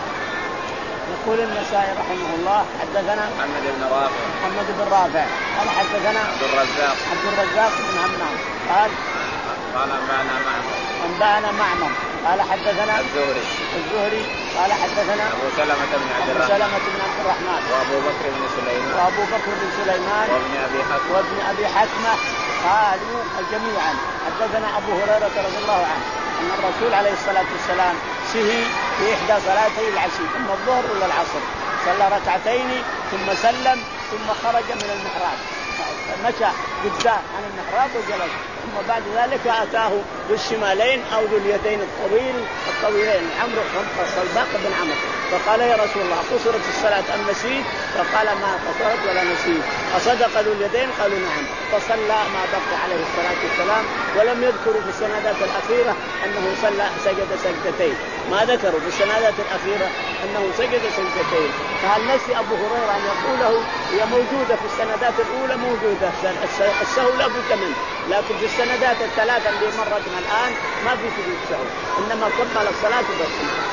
يقول النسائي رحمه الله حدثنا محمد بن رافع محمد بن رافع قال حدثنا عبد الرزاق عبد الرزاق بن همام قال قال أنبأنا معمر أنبأنا معمر قال حدثنا الزهري الزهري قال حدثنا أبو سلمة بن عبد الرحمن سلمة بن عبد الرحمن وأبو بكر بن سليمان وأبو بكر بن سليمان وابن أبي حتمة وابن أبي حتمة قالوا جميعا حدثنا أبو هريرة رضي الله عنه أن الرسول عليه الصلاة والسلام سهي في إحدى صلاتي العشي إما الظهر ولا العصر، صلى ركعتين ثم سلم ثم خرج من المحراب مشى قدام عن المحراب وجلس، ثم بعد ذلك أتاه بالشمالين أو ذو اليدين الطويل الطويلين عمرو الصلباق بن عمرو فقال يا رسول الله قصرت الصلاة أم نسيت؟ فقال ما قصرت ولا نسيت. أصدق ذو اليدين؟ قالوا نعم. فصلى ما بقي عليه الصلاة والسلام، ولم يذكروا في السندات الأخيرة أنه صلى سجد سجدتين، ما ذكروا في السندات الأخيرة أنه سجد سجدتين. فهل نسي أبو هريرة أن يقوله؟ هي موجودة في السندات الأولى موجودة السهو لا بد منه، لكن في السندات الثلاثة اللي مرت الآن ما في سجود سهو، إنما كمل الصلاة بس.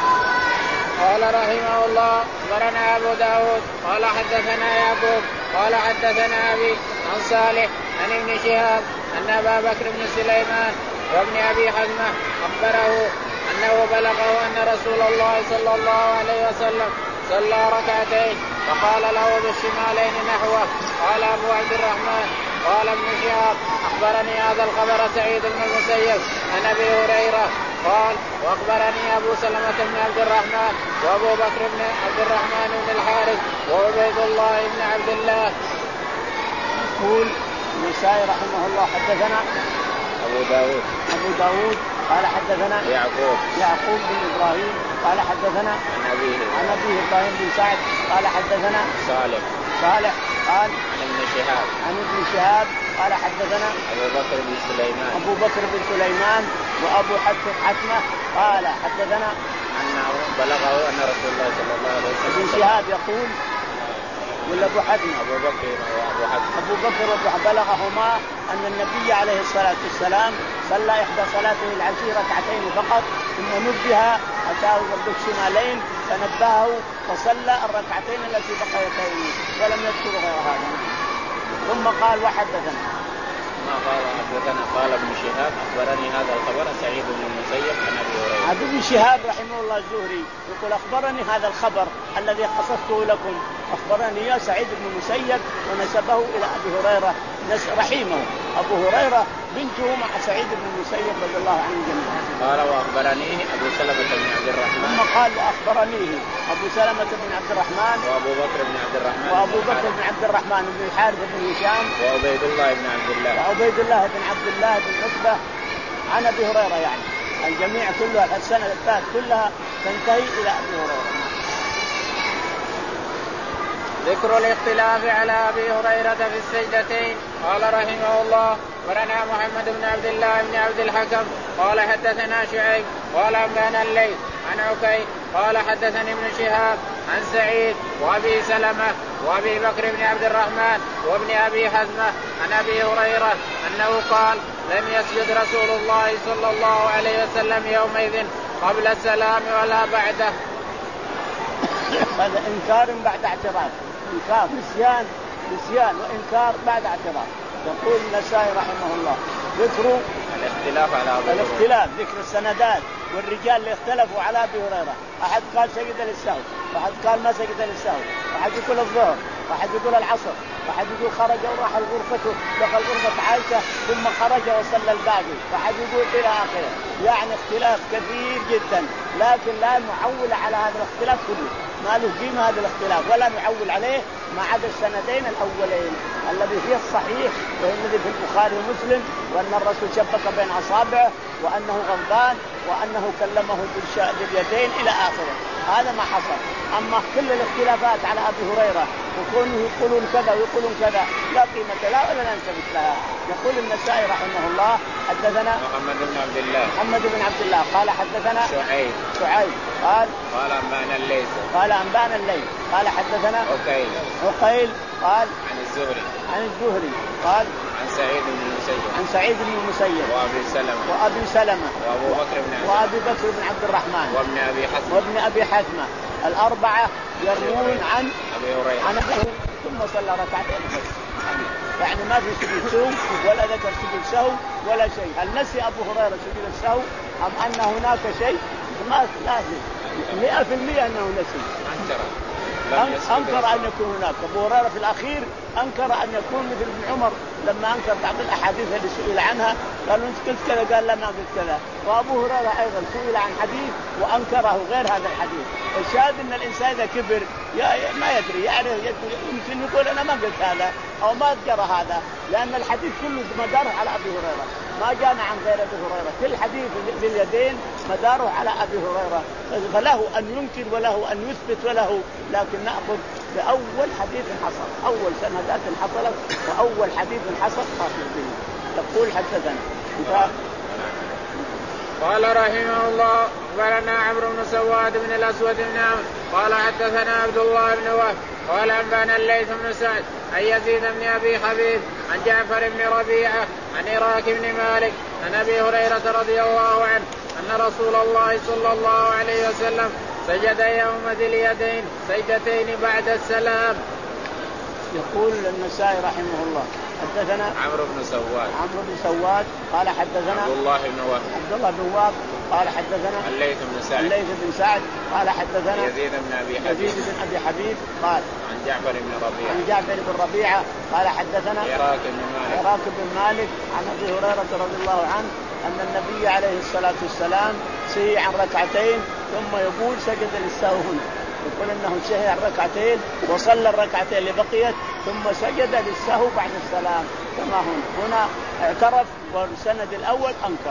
قال رحمه الله أخبرنا أبو داود قال حدثنا يعقوب قال حدثنا أبي عن صالح عن ابن شهاب أن أبا بكر بن سليمان وابن أبي حزمة أخبره أنه بلغه أن رسول الله صلى الله عليه وسلم صلى ركعتين فقال له بالشمالين نحوه. قال أبو عبد الرحمن قال ابن شهاب أخبرني هذا الخبر سعيد بن المسيب عن أبي هريرة قال وأخبرني أبو سلمة بن عبد الرحمن وأبو بكر بن عبد الرحمن بن الحارث وعبيد الله بن عبد الله. يقول النسائي رحمه الله حدثنا أبو داود أبو داود قال حدثنا يعقوب يعقوب بن إبراهيم قال حدثنا عن أبيه عن أبيه إبراهيم بن سعد قال حدثنا صالح صالح قال عن ابن شهاب عن ابن شهاب قال حدثنا أبو بكر بن سليمان أبو بكر بن سليمان وأبو حتمة قال حدثنا أنه بلغه أن رسول الله صلى الله عليه وسلم ابن شهاب يقول ولا أبو حتمة أبو بكر وأبو حتمة أبو بكر وأبو بلغهما أن النبي عليه الصلاة والسلام صلى إحدى صلاته العشي ركعتين فقط ثم نبه أتاه بالشمالين فنبهه فصلى الركعتين التي بقيتين ولم يذكر غير هذا. ثم قال وحدثنا ما قال حدثنا قال ابن شهاب أخبرني هذا الخبر سعيد بن المسيب عن أبي هريرة. عبد ابن شهاب رحمه الله الزهري يقول أخبرني هذا الخبر الذي قصصته لكم، أخبرني يا سعيد بن المسيب ونسبه إلى أبي هريرة رحيمه أبو هريرة بنته مع سعيد بن المسيب رضي الله عنه جميعا. قال وأخبرنيه أبو سلمة بن عبد الرحمن ثم قال وأخبرنيه أبو سلمة بن عبد الرحمن وأبو بكر بن عبد الرحمن وأبو بكر بن عبد الرحمن بن الحارث بن هشام وعبيد الله بن عبد الله وعبيد الله بن عبد الله بن عتبة عن أبي هريرة، يعني الجميع كلها السنة الثالث كلها تنتهي إلى أبي هريرة. ذكر الاختلاف على أبي هريرة في السجدتين. قال رحمه الله أخبرنا محمد بن عبد الله بن عبد الحكم قال حدثنا شعيب قال أنبأنا الليث عن عكي قال حدثني ابن شهاب عن سعيد وأبي سلمة وأبي بكر بن عبد الرحمن وابن أبي حزمة عن أبي هريرة أنه قال لم يسجد رسول الله صلى الله عليه وسلم يومئذ قبل السلام ولا بعده. هذا إنكار بعد اعتراف، إنكار نسيان نسيان وإنكار بعد اعتراف. يقول النسائي رحمه الله ذكروا الاختلاف على أبي الاختلاف ذكر السندات والرجال اللي اختلفوا على أبي هريرة. أحد قال سجد للسهو، واحد قال ما سجد للسهو، واحد يقول الظهر، واحد يقول العصر، واحد يقول خرج وراح غرفته دخل غرفة عائشة ثم خرج وصلى الباقي، واحد يقول إلى آخره. يعني اختلاف كثير جدا، لكن لا نعول على هذا الاختلاف كله، ما له قيمة هذا الاختلاف ولا نعول عليه ما عدا السندين الأولين الذي فيه الصحيح وهو الذي في البخاري ومسلم، وأن الرسول شبك بين أصابعه وأنه غضبان وأنه كلمه باليدين إلى آخره. هذا ما حصل. أما كل الاختلافات على أبي هريرة وكونوا يقولون كذا ويقولون كذا لا قيمة لها ولا ننتبه لها. يقول النسائي رحمه الله حدثنا محمد بن عبد الله محمد بن عبد الله قال حدثنا شعيب شعيب قال قال أنبأنا الليث قال أنبأنا الليث قال حدثنا عقيل عقيل قال عن الزهري عن الزهري قال عن سعيد بن المسيب عن سعيد بن المسيب وأبي سلمة وأبي سلمة وأبو بكر بن عبد وأبي بكر بن عبد الرحمن وابن أبي حزمة وابن أبي حزمة الأربعة يروون عن أبي هريرة عن أبي ثم صلى ركعتين بس. يعني ما في سجود سهو ولا ذكر سجود سهو ولا شيء. هل نسي أبو هريرة سجود السهو أم أن هناك شيء؟ ما لازم مئة في المئة أنه نسي. أنكر أن يكون هناك. أبو هريرة في الأخير أنكر أن يكون مثل ابن عمر لما أنكر بعض الأحاديث اللي سئل عنها قالوا أنت قلت كذا قال لا ما قلت كذا. وأبو هريرة أيضا سئل عن حديث وأنكره غير هذا الحديث. الشاهد أن الإنسان إذا كبر ما يدري يعرف يمكن يقول أنا ما قلت هذا أو ما أذكر هذا، لأن الحديث كله مداره على أبي هريرة ما جاءنا عن غير أبي هريرة. كل حديث باليدين مداره على أبي هريرة، فله أن ينكر وله أن يثبت وله، لكن نأخذ بأول حديث حصل، أول سندات حصلت وأول حديث حصل خاصة به. يقول حدثنا قال رحمه الله أخبرنا عمرو بن سواد بن الأسود بن عمرو قال حدثنا عبد الله بن وهب قال أنبأنا الليث بن سعد عن يزيد بن أبي حبيب عن جعفر بن ربيعة عن عراك بن مالك عن أبي هريرة رضي الله عنه أن رسول الله صلى الله عليه وسلم سجد يوم ذي اليدين سجدتين بعد السلام. يقول النسائي رحمه الله حدثنا عمرو بن سواد عمرو بن سواد قال حدثنا عبد الله بن وهب عبد الله بن وهب قال حدثنا الليث بن سعد الليث بن سعد قال حدثنا يزيد بن أبي حبيب يزيد بن أبي حبيب قال عن جعفر بن ربيعة عن جعفر بن ربيعة قال حدثنا عراك بن مالك عراك بن مالك عن أبي هريرة رضي الله عنه أن النبي عليه الصلاة والسلام سهي عن ركعتين ثم يقول سجد للسهو هنا. يقول أنه سهي عن ركعتين وصلى الركعتين اللي بقيت ثم سجد للسهو بعد السلام كما هنا. هنا اعترف والسند الأول أنكر.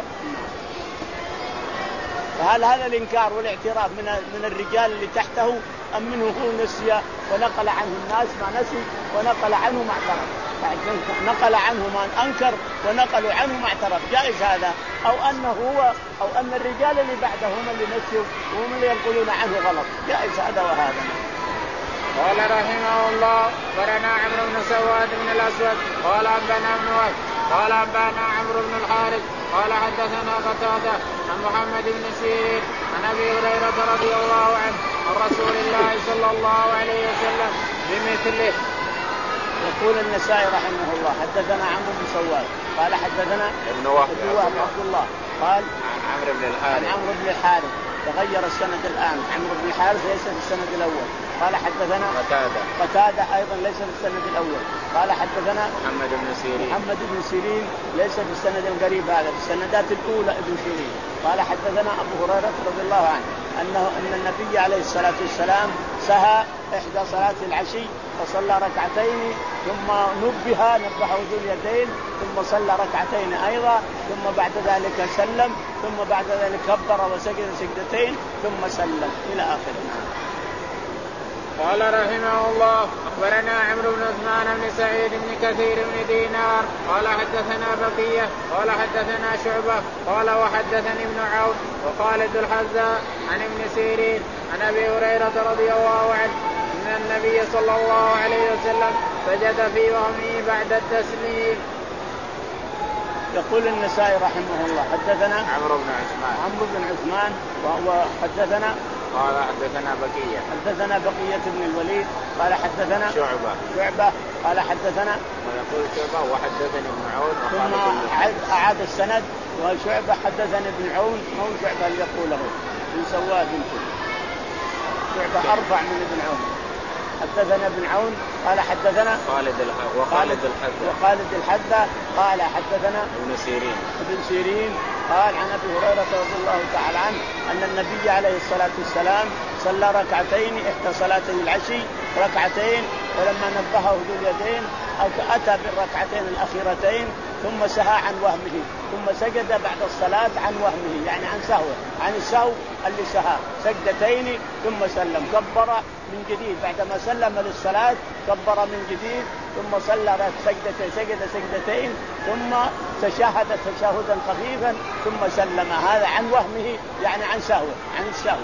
فهل هذا الإنكار والاعتراف من من الرجال اللي تحته أم منه هو نسي ونقل عنه الناس ما نسي ونقل عنه ما اعترف؟ نقل عنه من أنكر ونقلوا عنه ما اعترف، جائز هذا؟ أو أنه هو أو أن الرجال اللي بعده هم اللي نسيوا وهم اللي يقولون عنه غلط، جائز هذا وهذا. قال رحمه الله أخبرنا عمرو بن سواد بن الأسود قال أنبأنا ابن وهب قال أنبأنا عمرو بن الحارث قال حدثنا قتادة عن محمد بن سيرين عن أبي هريرة رضي الله عنه عن رسول الله صلى الله عليه وسلم بمثله. يقول النسائي رحمه الله حدثنا عمرو بن سواد قال حدثنا ابن وهب عبد الله قال عن عمرو بن الحارث عن عمرو بن الحارث تغير السند الآن. عمرو بن الحارث ليس في السند الأول. قال حدثنا قتادة قتادة أيضا ليس في السند الأول. قال حدثنا محمد بن سيرين محمد بن سيرين ليس في السند القريب هذا في السندات الأولى ابن سيرين. قال حدثنا أبو هريرة رضي الله عنه أنه أن النبي عليه الصلاة والسلام سهى إحدى صلاة العشي فصلى ركعتين ثم نبه نبه ذو اليدين ثم صلى ركعتين أيضا ثم بعد ذلك سلم ثم بعد ذلك كبر وسجد سجدتين ثم سلم إلى آخره. قال رحمه الله أخبرنا عمرو بن عثمان بن سعيد بن كثير بن دينار قال حدثنا بقية قال حدثنا شعبة قال وحدثني ابن عون وخالد الحذاء عن ابن سيرين عن أبي هريرة رضي الله عنه أن النبي صلى الله عليه وسلم سجد في وهمه بعد التسليم. يقول النسائي رحمه الله حدثنا عمرو بن عثمان عمرو بن عثمان وهو حدثنا قال حدثنا بقية حدثنا بقية بن الوليد قال حدثنا شعبة شعبة قال حدثنا ويقول شعبة وحدثني ابن عون ثم أعاد, أعاد السند وشعبة حدثني ابن عون مو شعبة اللي يقوله من سواد يمكن شعبة أرفع من ابن عون. حدثنا ابن عون قال حدثنا خالد الحذاء وخالد الحذاء وخالد الحذاء قال حدثنا ابن سيرين ابن سيرين قال عن ابي هريره رضي الله تعالى عنه ان النبي عليه الصلاه والسلام صلى ركعتين احدى صلاتي العشي ركعتين ولما نبهه ذو اليدين اتى بالركعتين الاخيرتين ثم سهى عن وهمه ثم سجد بعد الصلاه عن وهمه يعني عن سهوه عن السهو اللي سهى سجدتين ثم سلم كبر من جديد بعدما سلم للصلاه كبر من جديد ثم صلى سجدتين سجد سجدتين ثم تشهد تشهدا خفيفا ثم سلم هذا عن وهمه يعني عن سهو عن السهو.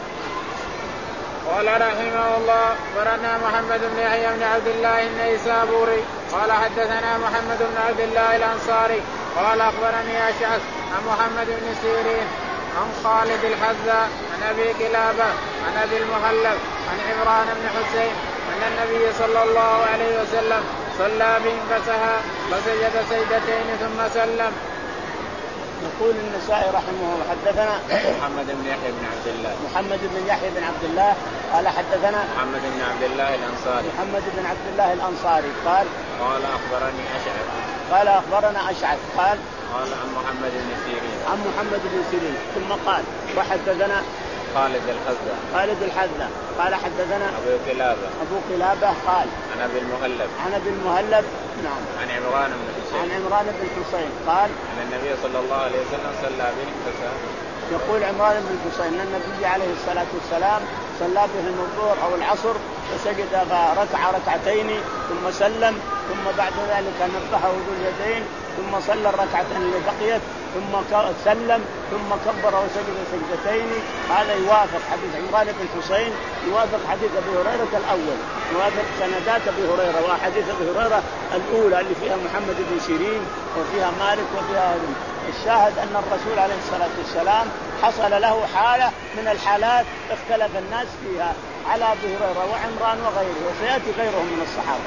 قال رحمه الله أخبرنا محمد بن يحيى بن عبد الله النيسابوري قال حدثنا محمد بن عبد الله الأنصاري قال أخبرني أشعث عن محمد بن سيرين عن خالد الحذاء عن أبي كلابة عن أبي المهلب عن عمران بن حسين أن النبي صلى الله عليه وسلم صلى بهم فسهى فسجد سجدتين ثم سلم. يقول النسائي رحمه الله حدثنا محمد بن يحيى بن عبد الله محمد بن يحيى بن عبد الله قال حدثنا محمد بن عبد الله الأنصاري محمد بن عبد الله الأنصاري قال قال أخبرني أشعث قال أخبرنا أشعث قال قال عن محمد بن سيرين عن محمد بن سيرين ثم قال وحدثنا خالد الحذاء خالد الحذاء قال حدثنا أبو كلابة أبو كلابة قال عن أبي المهلب عن أبي المهلب نعم عن عمران بن حسين عن عمران بن حسين قال أن النبي صلى الله عليه وسلم صلى بهم فسهى. يقول عمران بن حسين أن النبي عليه الصلاة والسلام صلى بهم الظهر أو العصر فسجد ركع ركعتين ثم سلم ثم بعد ذلك نبهه ذو اليدين ثم صلى الركعتين اللي بقيت ثم سلم ثم كبر وسجد سجدتين. هذا يوافق حديث عمران بن حسين يوافق حديث ابي هريره الاول يوافق سندات ابي هريره واحاديث ابي هريره الاولى اللي فيها محمد بن سيرين وفيها مالك وفيها هذه. الشاهد ان الرسول عليه الصلاه والسلام حصل له حاله من الحالات اختلف الناس فيها على ابي هريره وعمران وغيره وسياتي غيرهم من الصحابه.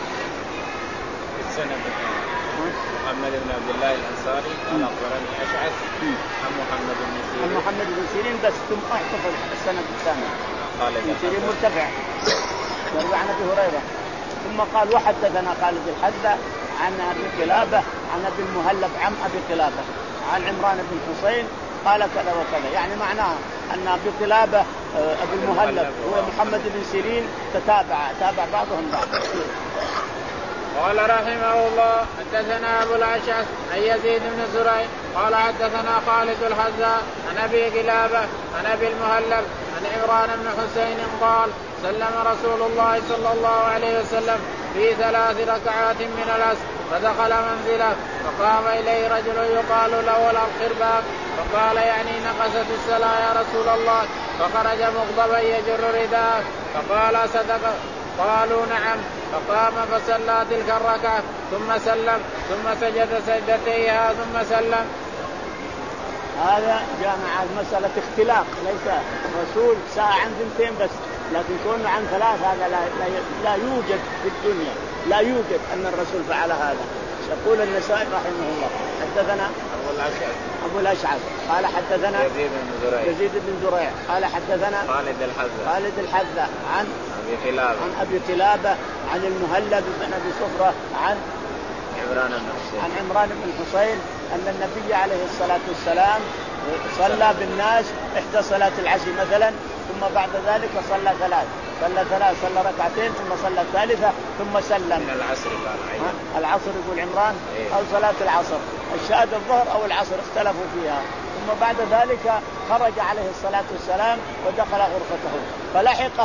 السند محمد بن عبد الله الأنصاري قال أخبرني أشعث عن محمد بن سيرين عن محمد بن سيرين بس ثم احتفظ السند الثاني خالد بن سيرين مرتفع يروي عن أبي هريرة ثم قال وحدثنا خالد الحذاء عن أبي كلابة عن أبي المهلب عن أبي كلابة عن عمران بن حسين قال كذا وكذا يعني معناه أن أبي كلابة أبي المهلب هو محمد بن سيرين تتابع تابع بعضهم بعض. قال رحمه الله حدثنا أبو الأشعث عن يزيد بن زريع قال حدثنا خالد الحذاء عن أبي كلابة عن أبي المهلب عن عمران بن حسين قال سلم رسول الله صلى الله عليه وسلم في ثلاث ركعات من العصر فدخل منزله فقام إليه رجل يقال له الخرباق فقال يعني نقصت الصلاة يا رسول الله فخرج مغضبا يجر رداءه فقال صدق قالوا نعم فقام فصلى تلك الركعة ثم سلم ثم سجد سجدتيها ثم سلم. هذا جامع مسألة اختلاق ليس الرسول ساعة عن ثنتين بس لكن كونه عن ثلاث هذا لا, لا, لا يوجد في الدنيا لا يوجد أن الرسول فعل هذا. يقول النسائي رحمه الله حدثنا أبو الأشعث أبو الأشعث قال حدثنا يزيد بن زريع يزيد بن زريع قال حدثنا خالد الحذاء خالد الحذاء عن أبي كلابة عن أبي كلابة عن المهلب بن أبي صفرة عن عمران بن حسين عن عمران بن حسين أن النبي عليه الصلاة والسلام صلى بالناس إحدى صلاة العشي مثلا ثم بعد ذلك صلى ثلاث صلى ثلاث صلى ركعتين ثم صلى الثالثة ثم سلم من العصر قال العصر يقول عمران إيه؟ أو صلاة العصر الشهادة الظهر أو العصر اختلفوا فيها. ثم بعد ذلك خرج عليه الصلاة والسلام ودخل غرفته فلحقه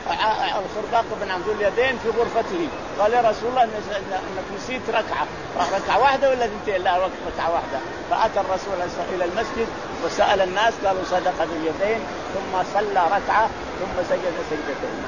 الخرباق بن عمرو اليدين في غرفته قال يا رسول الله انك نسيت ركعه ركعه واحده ولا اثنتين؟ لا ركعه واحده. فاتى الرسول الى المسجد وسال الناس قالوا صدق باليدين ثم صلى ركعه ثم سجد سجدتين.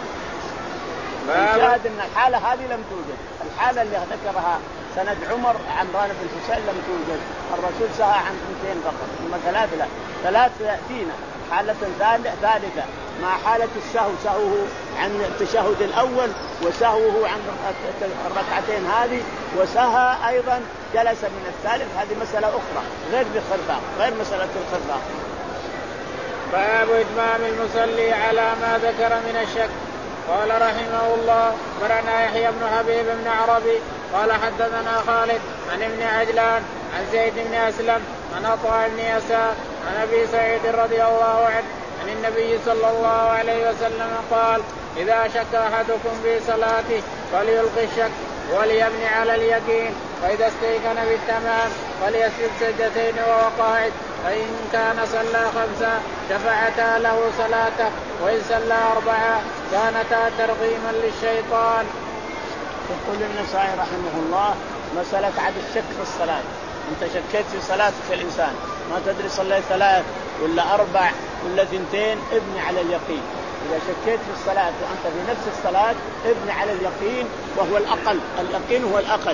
الشاهد ان الحاله هذه لم توجد. الحاله اللي ذكرها سند عمر عمران بن حسين لم توجد. الرسول سهى عن اثنتين فقط ثم ثلاث لا ثلاث يأتينا حالة ثالثة مع حالة السهو سهوه عن التشهد الأول وسهوه عن الركعتين هذه وسهى أيضا جلس من الثالث. هذه مسألة أخرى غير الخرباق غير مسألة الخرباق. باب إتمام المصلي على ما ذكر من الشك. قال رحمه الله أخبرنا يحيى بن حبيب بن عربي قال حدثنا خالد عن ابن عجلان عن زيد بن أسلم عن عطاء بن يسار عن أبي سعيد رضي الله عنه عن النبي صلى الله عليه وسلم قال إذا شك أحدكم في صلاته فليلقي الشك وليبني على اليقين فإذا استيقن بالتمام فليسجد سجدتين وهو قاعد فإن كان صلى خمسة شفعتا له صلاته وإن صلى أربعة كانتا ترغيما للشيطان. يقول النسائي رحمه الله مسألة عدم الشك في الصلاة. أنت شكيت في صلاتك الإنسان ما تدري صليت ثلاث ولا أربع ولا ثنتين ابني على اليقين. إذا شكيت في الصلاة وأنت في نفس الصلاة ابني على اليقين وهو الأقل. اليقين هو الأقل.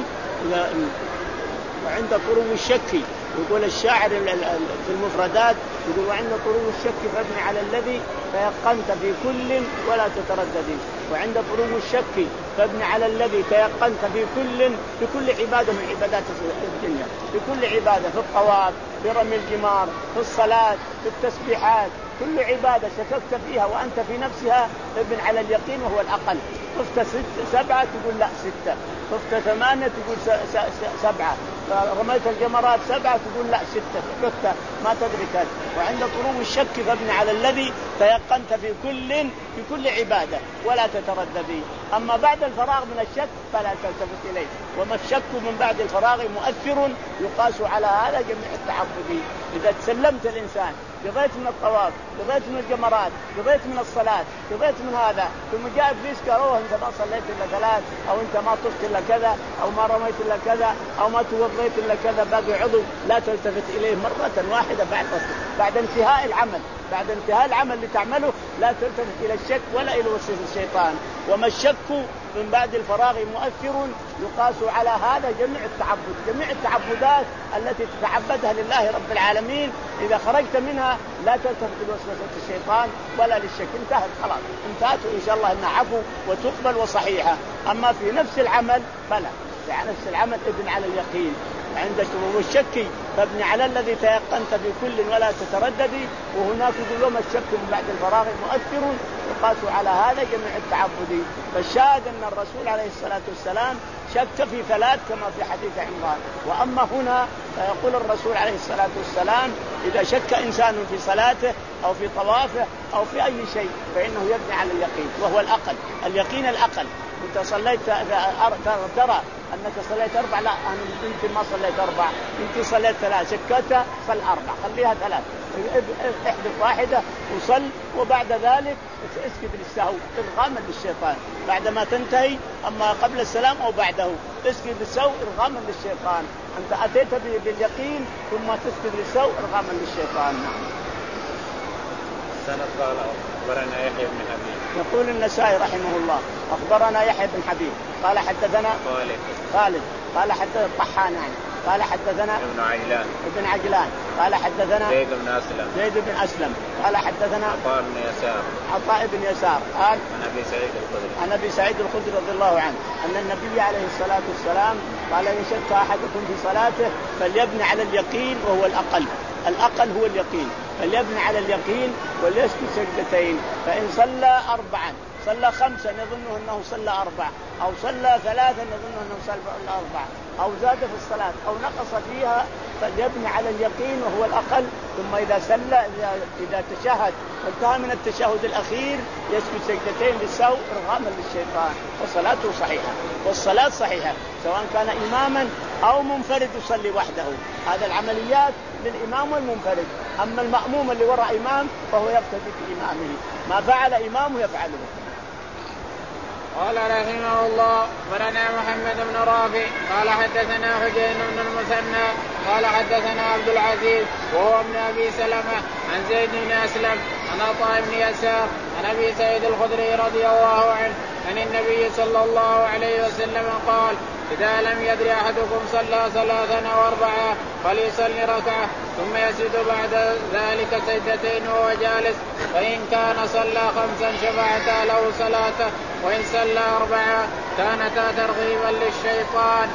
وعند طلوع الشك يقول الشاعر في المفردات يقول وعند طلوع الشك فابني على الذي تيقنت في كل ولا تتردد. وعند طلوع الشك فابني على الذي تيقنت في كل في كل عبادة من عبادات الدنيا في كل عبادة في الطواف في رمي الجمار في الصلاة في التسبيحات كل عبادة شككت فيها وأنت في نفسها ابن على اليقين وهو الأقل. خفت سبعة تقول لا ستة خفت ثمانية تقول سبعة رميت الجمرات سبعة تقول لا ستة خفت ما تدري كذا. وعند طلوع الشك فابن على الذي تيقنت في كل في كل عبادة ولا تتردد. أما بعد الفراغ من الشك فلا تلتفت إليه. وما الشك من بعد الفراغ مؤثر يقاس على هذا جميع التعبد. إذا تسلمت الإنسان قضيت من الطواف قضيت من الجمرات قضيت من الصلاة قضيت من هذا ثم جاء إبليس قال أوه أنت ما صليت إلا ثلاث أو أنت ما طفت إلا كذا أو ما رميت إلا كذا أو ما توضيت إلا كذا باقي عضو لا تلتفت إليه مرة واحدة بعد بعد انتهاء العمل بعد انتهاء العمل اللي تعمله لا تلتفت إلى الشك ولا إلى وسوسة الشيطان. وما الشك من بعد الفراغ مؤثر يقاس على هذا جميع التعبد جميع التعبدات التي تتعبدها لله رب العالمين إذا خرجت منها لا تلتفت لوسوسة الشيطان ولا للشك انتهت خلاص انتهت وإن شاء الله إنها عفو وتقبل وصحيحة. أما في نفس العمل فلا يعني نفس العمل ابن على اليقين. عند شروع الشك فابن على الذي تيقنت بكل ولا تترددي. وهناك يقول لهم الشك من بعد الفراغ مؤثر يقاس على هذا جميع التعبد. فالشاهد أن الرسول عليه الصلاة والسلام شك في ثلاث كما في حديث عمران. وأما هنا فيقول الرسول عليه الصلاة والسلام إذا شك إنسان في صلاته أو في طوافه أو في أي شيء فإنه يبني على اليقين وهو الأقل. اليقين الأقل. أنت صليت ترى أنك صليت أربع لا أنا يمكن ما صليت أربع يمكن صليت ثلاث شكت صل أربع خليها ثلاث احدث واحدة وصل وبعد ذلك اسكت للسهو إرغاما للشيطان بعدما تنتهي. أما قبل السلام أو بعده اسكت للسهو إرغاما للشيطان. أنت أتيت باليقين ثم تسكت للسهو إرغاما للشيطان. سند قال أخبرنا يحيى بن حبيب. يقول النسائي رحمه الله أخبرنا يحيى بن حبيب قال حدثنا خالد خالد قال حدثنا الطحان يعني قال حدثنا ابن عجلان ابن عجلان قال حدثنا زيد بن أسلم زيد بن أسلم قال حدثنا عطاء بن يسار عطاء بن يسار قال عن أبي سعيد الخدري عن أبي سعيد الخدري رضي الله عنه أن النبي عليه الصلاة والسلام قال إن شك أحدكم في صلاته فليبني على اليقين وهو الأقل. الأقل هو اليقين فليبني على اليقين وليسجد سجدتين. فإن صلى أربعا صلى خمسة نظنه أنه صلى أربعة أو صلى ثلاثة نظنه أنه صلى أربعة أو زاد في الصلاة أو نقص فيها فليبني على اليقين وهو الأقل. ثم إذا صلى إذا تشهد وانتهى من التشهد الأخير يسجد سجدتين للسهو إرغاما للشيطان وصلاته صحيحة. والصلاة صحيحة سواء كان إماما أو منفرد يصلي وحده. هذا العمليات للإمام والمنفرد. أما المأموم اللي وراء إمام فهو يقتدي بإمامه ما فعل إمامه يفعله. قال رحمه الله برنا محمد بن رافع قال حدثنا حجين بن المثنى قال حدثنا عبد العزيز وهو ابن ابي سلمة عن زيد بن اسلم عن عطاء بن يسار عن ابي سعيد الخدري رضي الله عنه عن النبي صلى الله عليه وسلم قال إذا لم يدر أحدكم صلى ثلاثا أو أربعة فليصلي ركعة ثم يسجد بعد ذلك سجدتين وهو جالس فإن كان صلى خمسا شفعتا له صلاته وإن صلى أربعة كانتا ترغيبا للشيطان.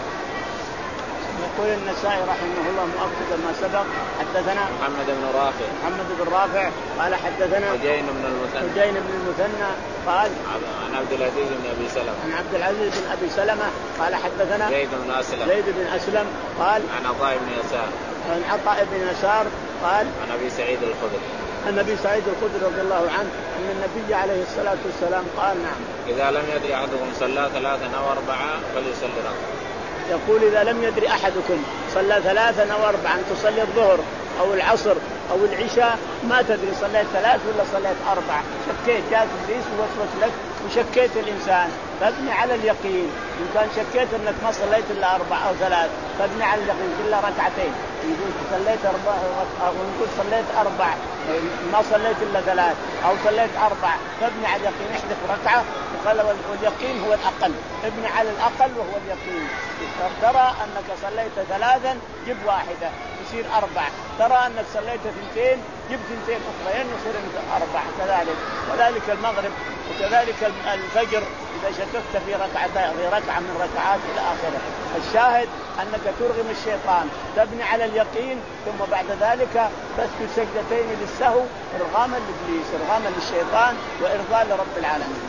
يقول النسائي رحمه الله مؤكدا ما سبق حدثنا محمد بن رافع محمد بن رافع قال حدثنا حجين بن المثنى حجين بن المثنى قال عن عبد العزيز بن ابي سلمة عن عبد العزيز بن ابي سلمة قال حدثنا زيد بن اسلم زيد بن اسلم قال عن عطاء بن يسار عن عطاء بن يسار قال عن ابي سعيد الخدري عن ابي سعيد الخدري رضي الله عنه ان النبي عليه الصلاه والسلام قال نعم اذا لم يدري احدكم صلى ثلاثا او اربعه فليصلي ركعه. يقول إذا لم يدري أحدكم صلى ثلاثا أو أربعا تصلي الظهر أو العصر أو العشاء ما تدري صليت ثلاث ولا صليت أربع شكيت جاءت إبليس ووسوس لك وشكيت الإنسان فابني على اليقين. إن كان شكيت أنك ما صليت إلا أربع أو ثلاث فابني على اليقين إلا ركعتين. يقول صليت أربع أو نقول صليت أربع ما صليت إلا ثلاث أو صليت أربع فابني على اليقين احذف ركعة واليقين هو الأقل ابني على الأقل وهو اليقين. ترى أنك صليت ثلاثا جب واحدة يصير أربع ترى أنك صليت اثنتين جب اثنتين أخرين يصير أربع كذلك. وذلك المغرب وكذلك الفجر إذا شككت في ركعتين في ركعة من ركعات إلى آخره. الشاهد أنك ترغم الشيطان تبني على اليقين ثم بعد ذلك تسجد سجدتين للسهو إرغاما لإبليس إرغاما للشيطان وإرضاء لرب العالمين.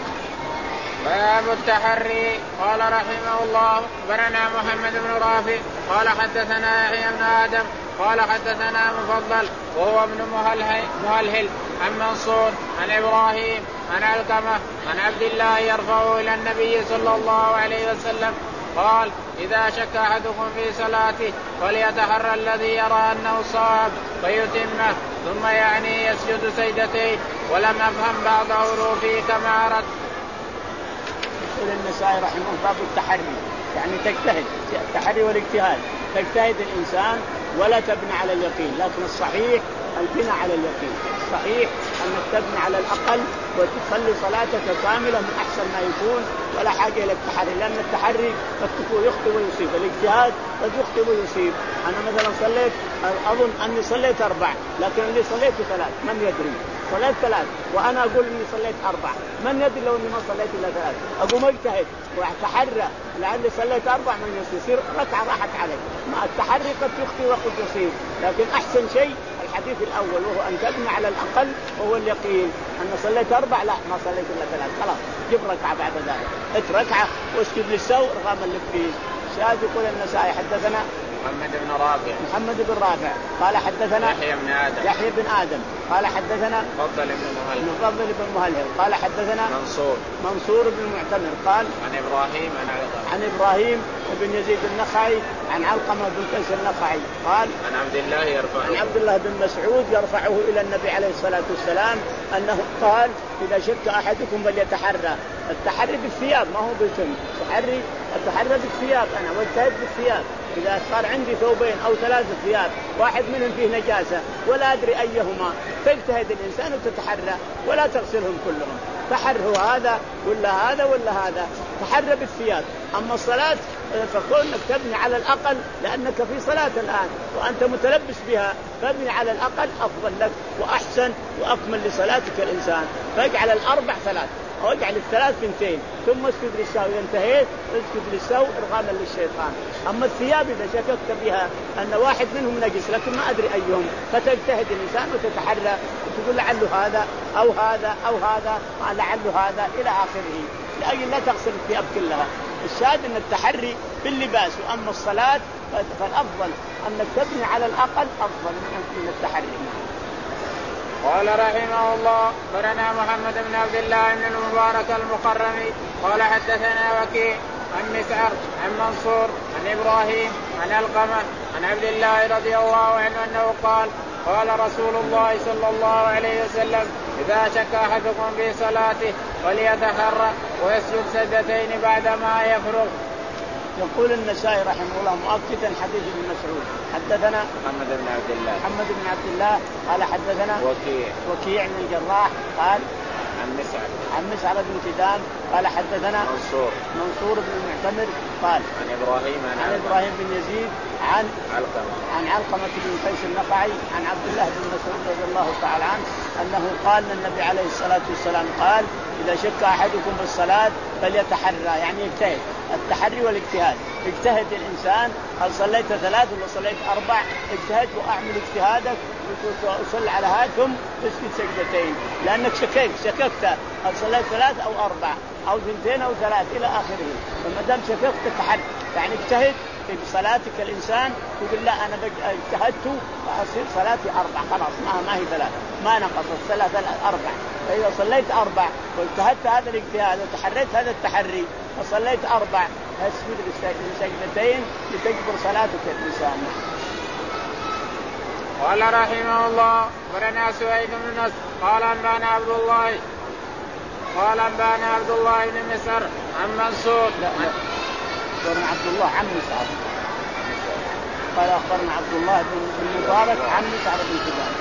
باب التحري. قال رحمه الله برنا محمد بن رافع قال حدثنا يحيى بن آدم قال حدثنا مفضل وهو ابن مهلهل عن منصور عن إبراهيم عن علقمة عن عبد الله يرفعه إلى النبي صلى الله عليه وسلم قال إذا شك أحدكم في صلاته فليتحرى الذي يرى أنه صاب فيتمه ثم يعني يسجد سجدتين. ولم أفهم بعض حروفه كما أردت. يقول النسائي رحمه الله باب التحري يعني تجتهد التحري والاجتهاد تجتهد الإنسان ولا تبني على اليقين لكن الصحيح البناء على اليقين. الصحيح أنك تبني على الأقل وتصلي صلاتك كاملة من أحسن ما يكون ولا حاجة إلى التحري لأن التحري قد يخطئ ويصيب الاجتهاد قد يخطئ ويصيب. أنا مثلا صليت أظن أني صليت أربع لكن اللي صليت ثلاث من يدري صليت ثلاث وأنا أقول إني صليت أربع من يدري لو إني ما صليت إلا ثلاث أقوم أجتهد وأتحرى لأني صليت أربع من يصير ركعة راحت علي. مع التحري قد يخطئ وقد يصيب لكن أحسن شيء الحديث الأول وهو أن تبني على الأقل وهو اليقين. أن صليت أربع لا ما صليت إلا ثلاث خلاص جب ركعة بعد ذلك اتركعة واسجد للسهو إرغاما للإبليس. شاهد يقول النسائي حدثنا محمد بن رافع محمد بن رافع قال حدثنا يحيى بن آدم يحيى بن آدم قال حدثنا مفضل بن مهلهل مفضل بن مهلهل قال حدثنا منصور منصور بن المعتمر قال عن إبراهيم عن علقمة عن إبراهيم بن يزيد النخعي عن علقمة بن قيس النخعي قال عن عبد الله يرفعه عن عبد الله بن مسعود يرفعه إلى النبي عليه الصلاة والسلام أنه قال إذا شك أحدكم فليتحرى. التحري بالثياب ما هو بالسن التحري التحري بالثياب أنا واجتهد بالثياب. إذا صار عندي ثوبين أو ثلاثة ثياب واحد منهم فيه نجاسة ولا أدري أيهما تجتهد الإنسان وتتحرى ولا تغسلهم كلهم تحروا هذا ولا هذا ولا هذا تحرى بالثياب. أما الصلاة فكونك تبني على الأقل لأنك في صلاة الآن وأنت متلبس بها فابني على الأقل أفضل لك وأحسن وأكمل لصلاتك الإنسان. فاجعل الأربع ثلاث أو اجعل الثلاث بنتين ثم اسجد للسهو. إذا انتهيت اسجد للسهو إرغاما للشيطان. أما الثياب إذا شككت بها أن واحد منهم نجس لكن ما أدري أيهم فتجتهد الإنسان وتتحرى وتقول لعله هذا أو هذا أو هذا لعله هذا إلى آخره لأجل لا تغسل الثياب كلها. الشاهد أن التحري باللباس. وأما الصلاة فالأفضل أنك تبني على الأقل أفضل من التحري. قال رحمه الله برنا محمد بن عبد الله بن المبارك المخرمي قال حدثنا وكيع عن مسعر عن منصور عن إبراهيم عن علقمة عن عبد الله رضي الله عنه أنه قال قال رسول الله صلى الله عليه وسلم إذا شك أحدكم في صلاته فليتحرى ويسجد سجدتين بعدما يفرغ. يقول النسائي رحمه الله مؤكدا حديث ابن مسعود حدثنا محمد بن عبد الله محمد بن عبد الله قال حدثنا وكيع وكيع بن الجراح قال عن مسعر عن مسعر بن كدام قال حدثنا منصور منصور بن المعتمر قال عن ابراهيم عن, عن ابراهيم بن يزيد عن علقمة عن علقمة بن قيس النخعي عن عبد الله بن مسعود رضي الله تعالى عنه انه قال النبي عليه الصلاة والسلام قال اذا شك احدكم في الصلاة فليتحرى يعني يجتهد التحري والاجتهاد. اجتهد الانسان هل صليت ثلاث ولا صليت اربع اجتهد واعمل اجتهادك وصل على هذا ثم تسجد سجدتين لانك شككت شككت هل صليت ثلاث او اربع او اثنتين او ثلاث الى اخره. فما دام شككت تحري يعني اجتهد في صلاتك الانسان يقول لا انا اجتهدت فاصير صلاتي اربع خلاص ما ما هي ثلاث ما نقصت ثلاث اربع. فاذا صليت اربع واجتهدت هذا الاجتهاد وتحريت هذا التحري وصليت اربع اسجد سجدتين لتجبر صلاتك الانسان. قال رحمه الله ورنا سويد بن نصر قال انبانا عبد الله قال انبانا عبد الله بن مسعر عن منصور لا لا أخبرنا عبد الله عن مسعر قال أخبرنا عبد الله بن مبارك عن مسعر بن كدام.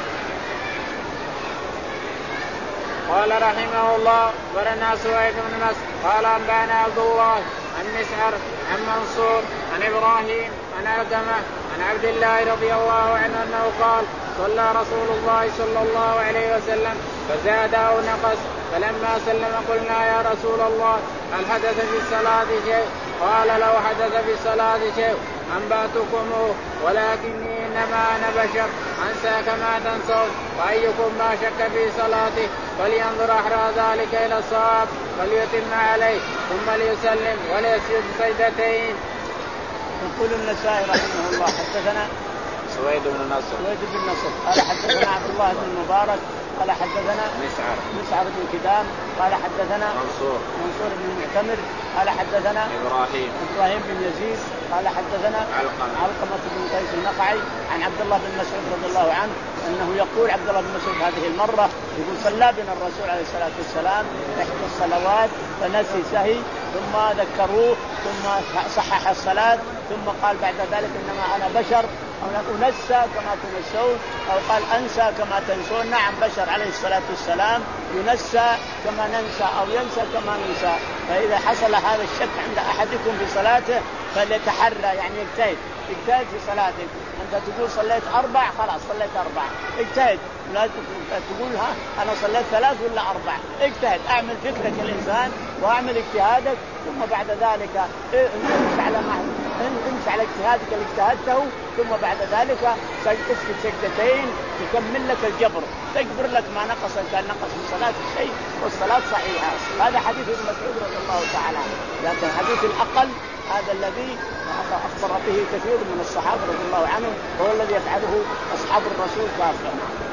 قال رحمه الله ورنا سويد بن نصر قال أنبانا عبد الله عن مسعر عن منصور عن إبراهيم عن علقمة عن عبد الله رضي الله عنه أنه قال صلى رسول الله صلى الله عليه وسلم فزاد أو نقص فلما سلم قلنا يا رسول الله هل حدث في الصلاة شيء؟ قال لو حدث في الصلاة شيء أنبأتكموه ولكني إنما أنا بشر أنسى كما تنسون وأيكم ما شك في صلاته فلينظر أحرى ذلك إلى الصواب فليتم عليه ثم ليسلم وليسجد سجدتين. يقول النسائي رحمه الله حدثنا سويد بن نصر سويد بن نصر قال حدثنا عبد الله بن المبارك قال حدثنا مسعر مسعر بن كدام قال حدثنا منصور منصور بن المعتمر قال حدثنا إبراهيم إبراهيم بن يزيد قال حدثنا علقمة علقمة بن قيس النخعي عن عبد الله بن مسعود رضي الله عنه أنه يقول عبد الله بن مسعود هذه المرة يقول صلى بنا الرسول عليه الصلاة والسلام إحدى الصلوات فنسي سهي ثم ذكروه ثم صحح الصلاة ثم قال بعد ذلك إنما أنا بشر أو أنسى كما تنسون أو قال أنسى كما تنسون. نعم بشر عليه الصلاة والسلام ينسى كما ننسى أو ينسى كما ننسى. فإذا حصل هذا الشك عند أحدكم في صلاته فليتحرى يعني يجتهد اجتهد في صلاتك. أنت تقول صليت أربع خلاص صليت أربع اجتهد لا تقول ها أنا صليت ثلاث ولا أربع اجتهد أعمل فكرك الإنسان وأعمل اجتهادك ثم بعد ذلك امشي على امشي على اجتهادك اللي اجتهدته ثم بعد ذلك تسجد سجدتين تكمل لك الجبر تجبر لك ما نقص كان نقص من صلاة الشيء والصلاة صحيحة. هذا حديث ابن مسعود رضي الله تعالى لكن حديث الأقل هذا الذي أخبر به كثير من الصحابة رضي الله عنهم وهو الذي يفعله أصحاب الرسول كافة.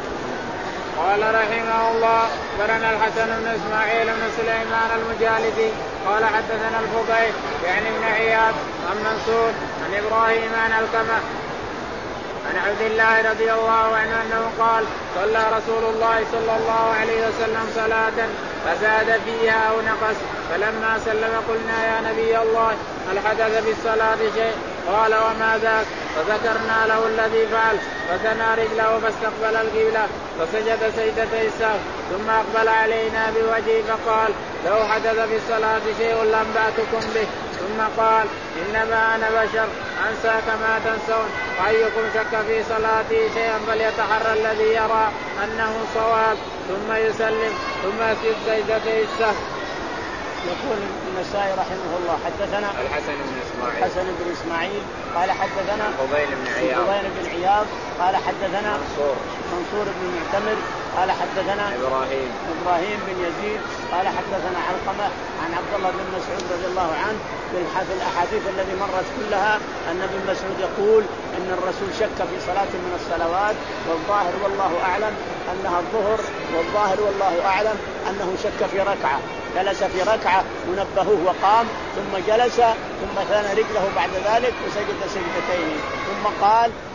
قال رحمه الله برنا الحسن بن إسماعيل بن سليمان المجالدي قال حدثنا الفضيل يعني ابن عياض عن منصور عن إبراهيم عن علقمة عن عبد الله رضي الله عنه أنه قال صلى رسول الله صلى الله عليه وسلم صلاة فزاد فيها أو نقص فلما سلم قلنا يا نبي الله هل حدث في الصلاة شيء؟ قال وما ذاك؟ فذكرنا له الذي فعل فثنى رجله فاستقبل القبلة فسجد سجدتي السهو ثم أقبل علينا بوجهه فقال لو حدث في الصلاة شيء لأنبأتكم به ثم قال إنما أنا بشر أنسى كما تنسون وأيكم شك في صلاته شيئا فليتحرى الذي يرى أنه صواب ثم يسلم ثم يسجد سجدتي السهو. يقول النسائي رحمه الله حدثنا الحسن بن إسماعيل الحسن بن إسماعيل قال حدثنا الفضيل بن عياض الفضيل بن عياض قال حدثنا منصور منصور بن معتمر قال حدثنا إبراهيم إبراهيم بن يزيد قال حدثنا علقمة عن عبد الله بن مسعود رضي الله عنه في الأحاديث الذي مرت كلها أن ابن مسعود يقول أن الرسول شك في صلاة من الصلوات والظاهر والله أعلم أنها الظهر والظاهر والله أعلم أنه شك في ركعة جلس في ركعة ونبهوه وقام ثم جلس ثم ثنى رجله بعد ذلك وسجد سجدتين ثم قال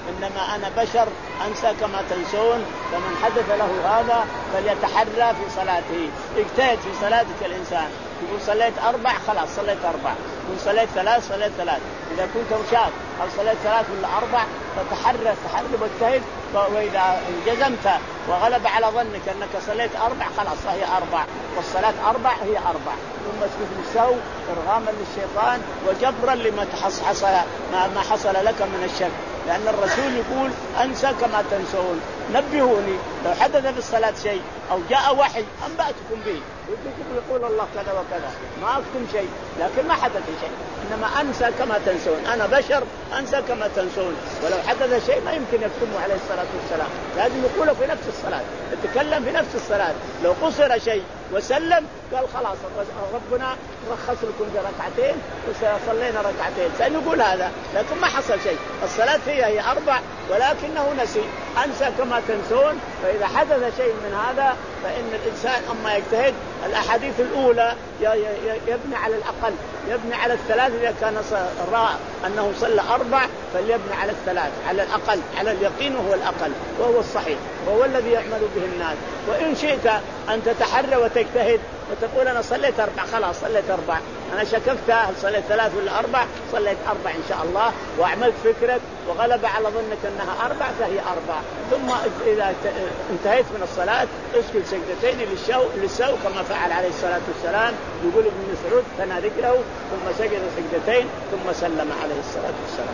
إنما أنا بشر أنسى كما تنسون. فمن حدث له هذا فليتحرى في صلاته، اجتهد في صلاتك الإنسان. يقول صليت أربع خلاص صليت أربع، يقول صليت ثلاث صليت ثلاث. إذا كنت مشاك هل صليت ثلاث ولا أربع فتحرى تحرى واجتهد. وإذا جزمت وغلب على ظنك أنك صليت أربع خلاص هي أربع، والصلاة أربع هي أربع. ثم اسجد للسهو إرغاما للشيطان وجبرا لما تحصحص ما ما حصل لك من الشك، لأن الرسول يقول أنسى كما تنسون. نبهوني لو حدث في الصلاة شيء أو جاء وحي أنبأتكم به، يقول الله كذا وكذا ما أكتم شيء، لكن ما حدث شيء. إنما أنسى كما تنسون، أنا بشر أنسى كما تنسون. ولو حدث شيء ما يمكن يكتمه عليه الصلاة والسلام، لازم يقوله في نفس الصلاة، يتكلم في نفس الصلاة. لو قصر شيء وسلم قال خلاص ربنا رخص لكم في ركعتين وصلينا ركعتين، سنقول هذا. لكن ما حصل شيء، الصلاة هي هي أربع ولكنه نسي. أنسى كما تنسون. فإذا حدث شيء من هذا فإن الإنسان أما يجتهد. الأحاديث الأولى يبني على الأقل، يبني على الثلاث. إذا كان رأى أنه صلى أربع فليبني على الثلاث على الأقل، على اليقين وهو الأقل وهو الصحيح وهو الذي يعمل به الناس. وإن شئت أن تتحرى وتجتهد وتقول أنا صليت أربع خلاص صليت أربع، أنا شككت هل صليت ثلاث ولا أربع، صليت أربع إن شاء الله، وعملت فكرك وغلب على ظنك أنها أربع فهي أربع. ثم إذا انتهيت من الصلاة اسجد سجدتين للسهو كما فعل عليه الصلاة والسلام. يقول ابن مسعود ثنى رجله ثم سجد سجدتين ثم سلم عليه الصلاة والسلام.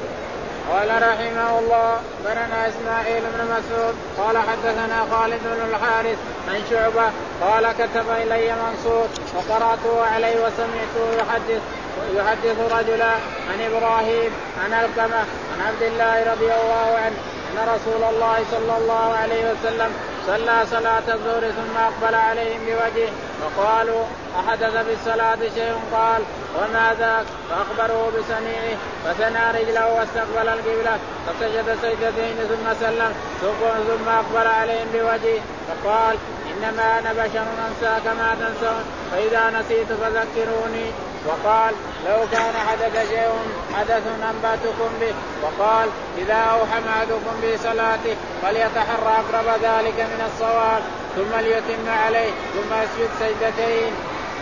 قال رحمه الله بننا إسماعيل بن مسعود قال حدثنا خالد بن الحارث عن شعبة قال كتب إلي منصور وقرأته عليه وسمعته يحدث يحدث رجلا عن إبراهيم عن القمة عن عبد الله رضي الله عنه أن رسول الله صلى الله عليه وسلم صلى صلاة الظهر ثم أقبل عليهم بوجهه وقالوا أحدث في الصلاة شيء؟ قال وما ذاك؟ فأخبروه بصنيعه فثنى رجله واستقبل القبلة فسجد سجدتين ثم سلم ثم أقبل عليهم بوجهه فقال إنما أنا بشر أنسى كما تنسون فإذا نسيت فذكروني. وقال لو كان حدث شيء حدث أنبأتكم به. وقال إذا أوحم أحدكم بصلاته فليتحرى أقرب ذلك من الصواب ثم ليتم عليه ثم يسجد سجدتين.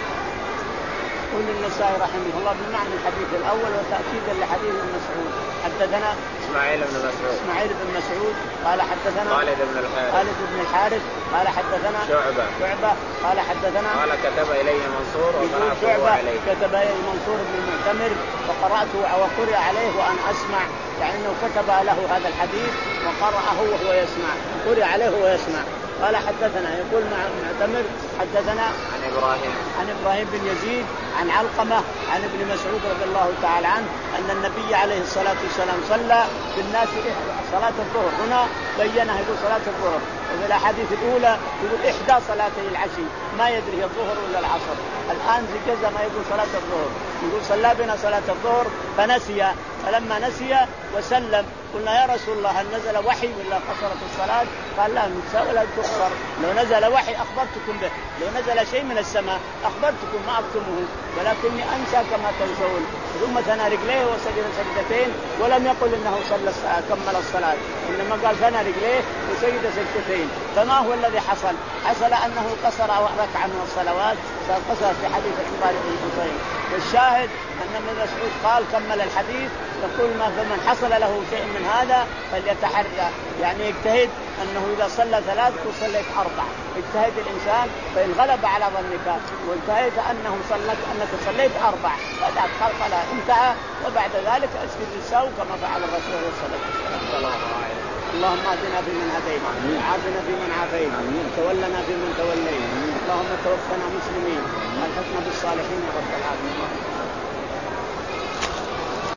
يقول النسائي رحمه الله بمعنى الحديث الأول وتأكيدا لحديث ابن مسعود. حدثنا إسماعيل بن مسعود إسماعيل بن مسعود قال حدثنا خالد بن الحارث خالد بن الحارث قال حدثنا شعبة شعبة قال حدثنا قال كتب إلي منصور وقرأته عليه كتب إلي منصور بن المعتمر وقرأته وقرأ عليه وأنا أسمع، يعني أنه كتب له هذا الحديث وقرأه وهو يسمع، قرأ عليه وهو يسمع. قال حدثنا يقول مع معتمر حدثنا عن إبراهيم عن إبراهيم بن يزيد عن علقمة عن ابن مسعود رضي الله تعالى عنه أن النبي عليه الصلاة والسلام صلى بالناس صلاة الظهر. هنا بينها يقول صلاة الظهر، وفي الأحاديث الأولى يقول إحدى صلاتي العشي ما يدري الظهر ولا العصر. الآن في جزء ما يقول صلاة الظهر، يقول صلى بنا صلاة الظهر فنسي، فلما نسي وسلم قلنا يا رسول الله هل نزل وحي ولا قصرت الصلاة؟ قال لا نسى ولا تقصر، لو نزل وحي أخبرتكم به، لو نزل شيء من السماء أخبرتكم ما أكتمه، ولكني أنسى كما تنسون. ثم ثنى رجليه وسجد سجدتين ولم يقل إنه صلى الصلاة كمل الصلاة، إنما قال ثنى رجليه وسجد سجدتين. فما هو الذي حصل؟ حصل أنه قصر ركعة من الصلوات، قصر في حديث عمران بن حصين. والشاهد أن ابن مسعود قال كمل الحديث يقول ما فمن حصل له شيء من هذا فليتحرى، يعني يجتهد أنه إذا صلى ثلاث وصليت أربع، اجتهد الإنسان فإن غلب على ظنك واجتهد أنه صلت أنك صليت أربع فلا تخلق لا انتهى، وبعد ذلك أسجد السهو كما فعل الرسول صلى الله عليه وسلم. اللهم اهدنا فيمن هديت وعافنا فيمن عافيت وتولنا فيمن توليت، اللهم توفنا مسلمين والحقنا بالصالحين يا رب العالمين.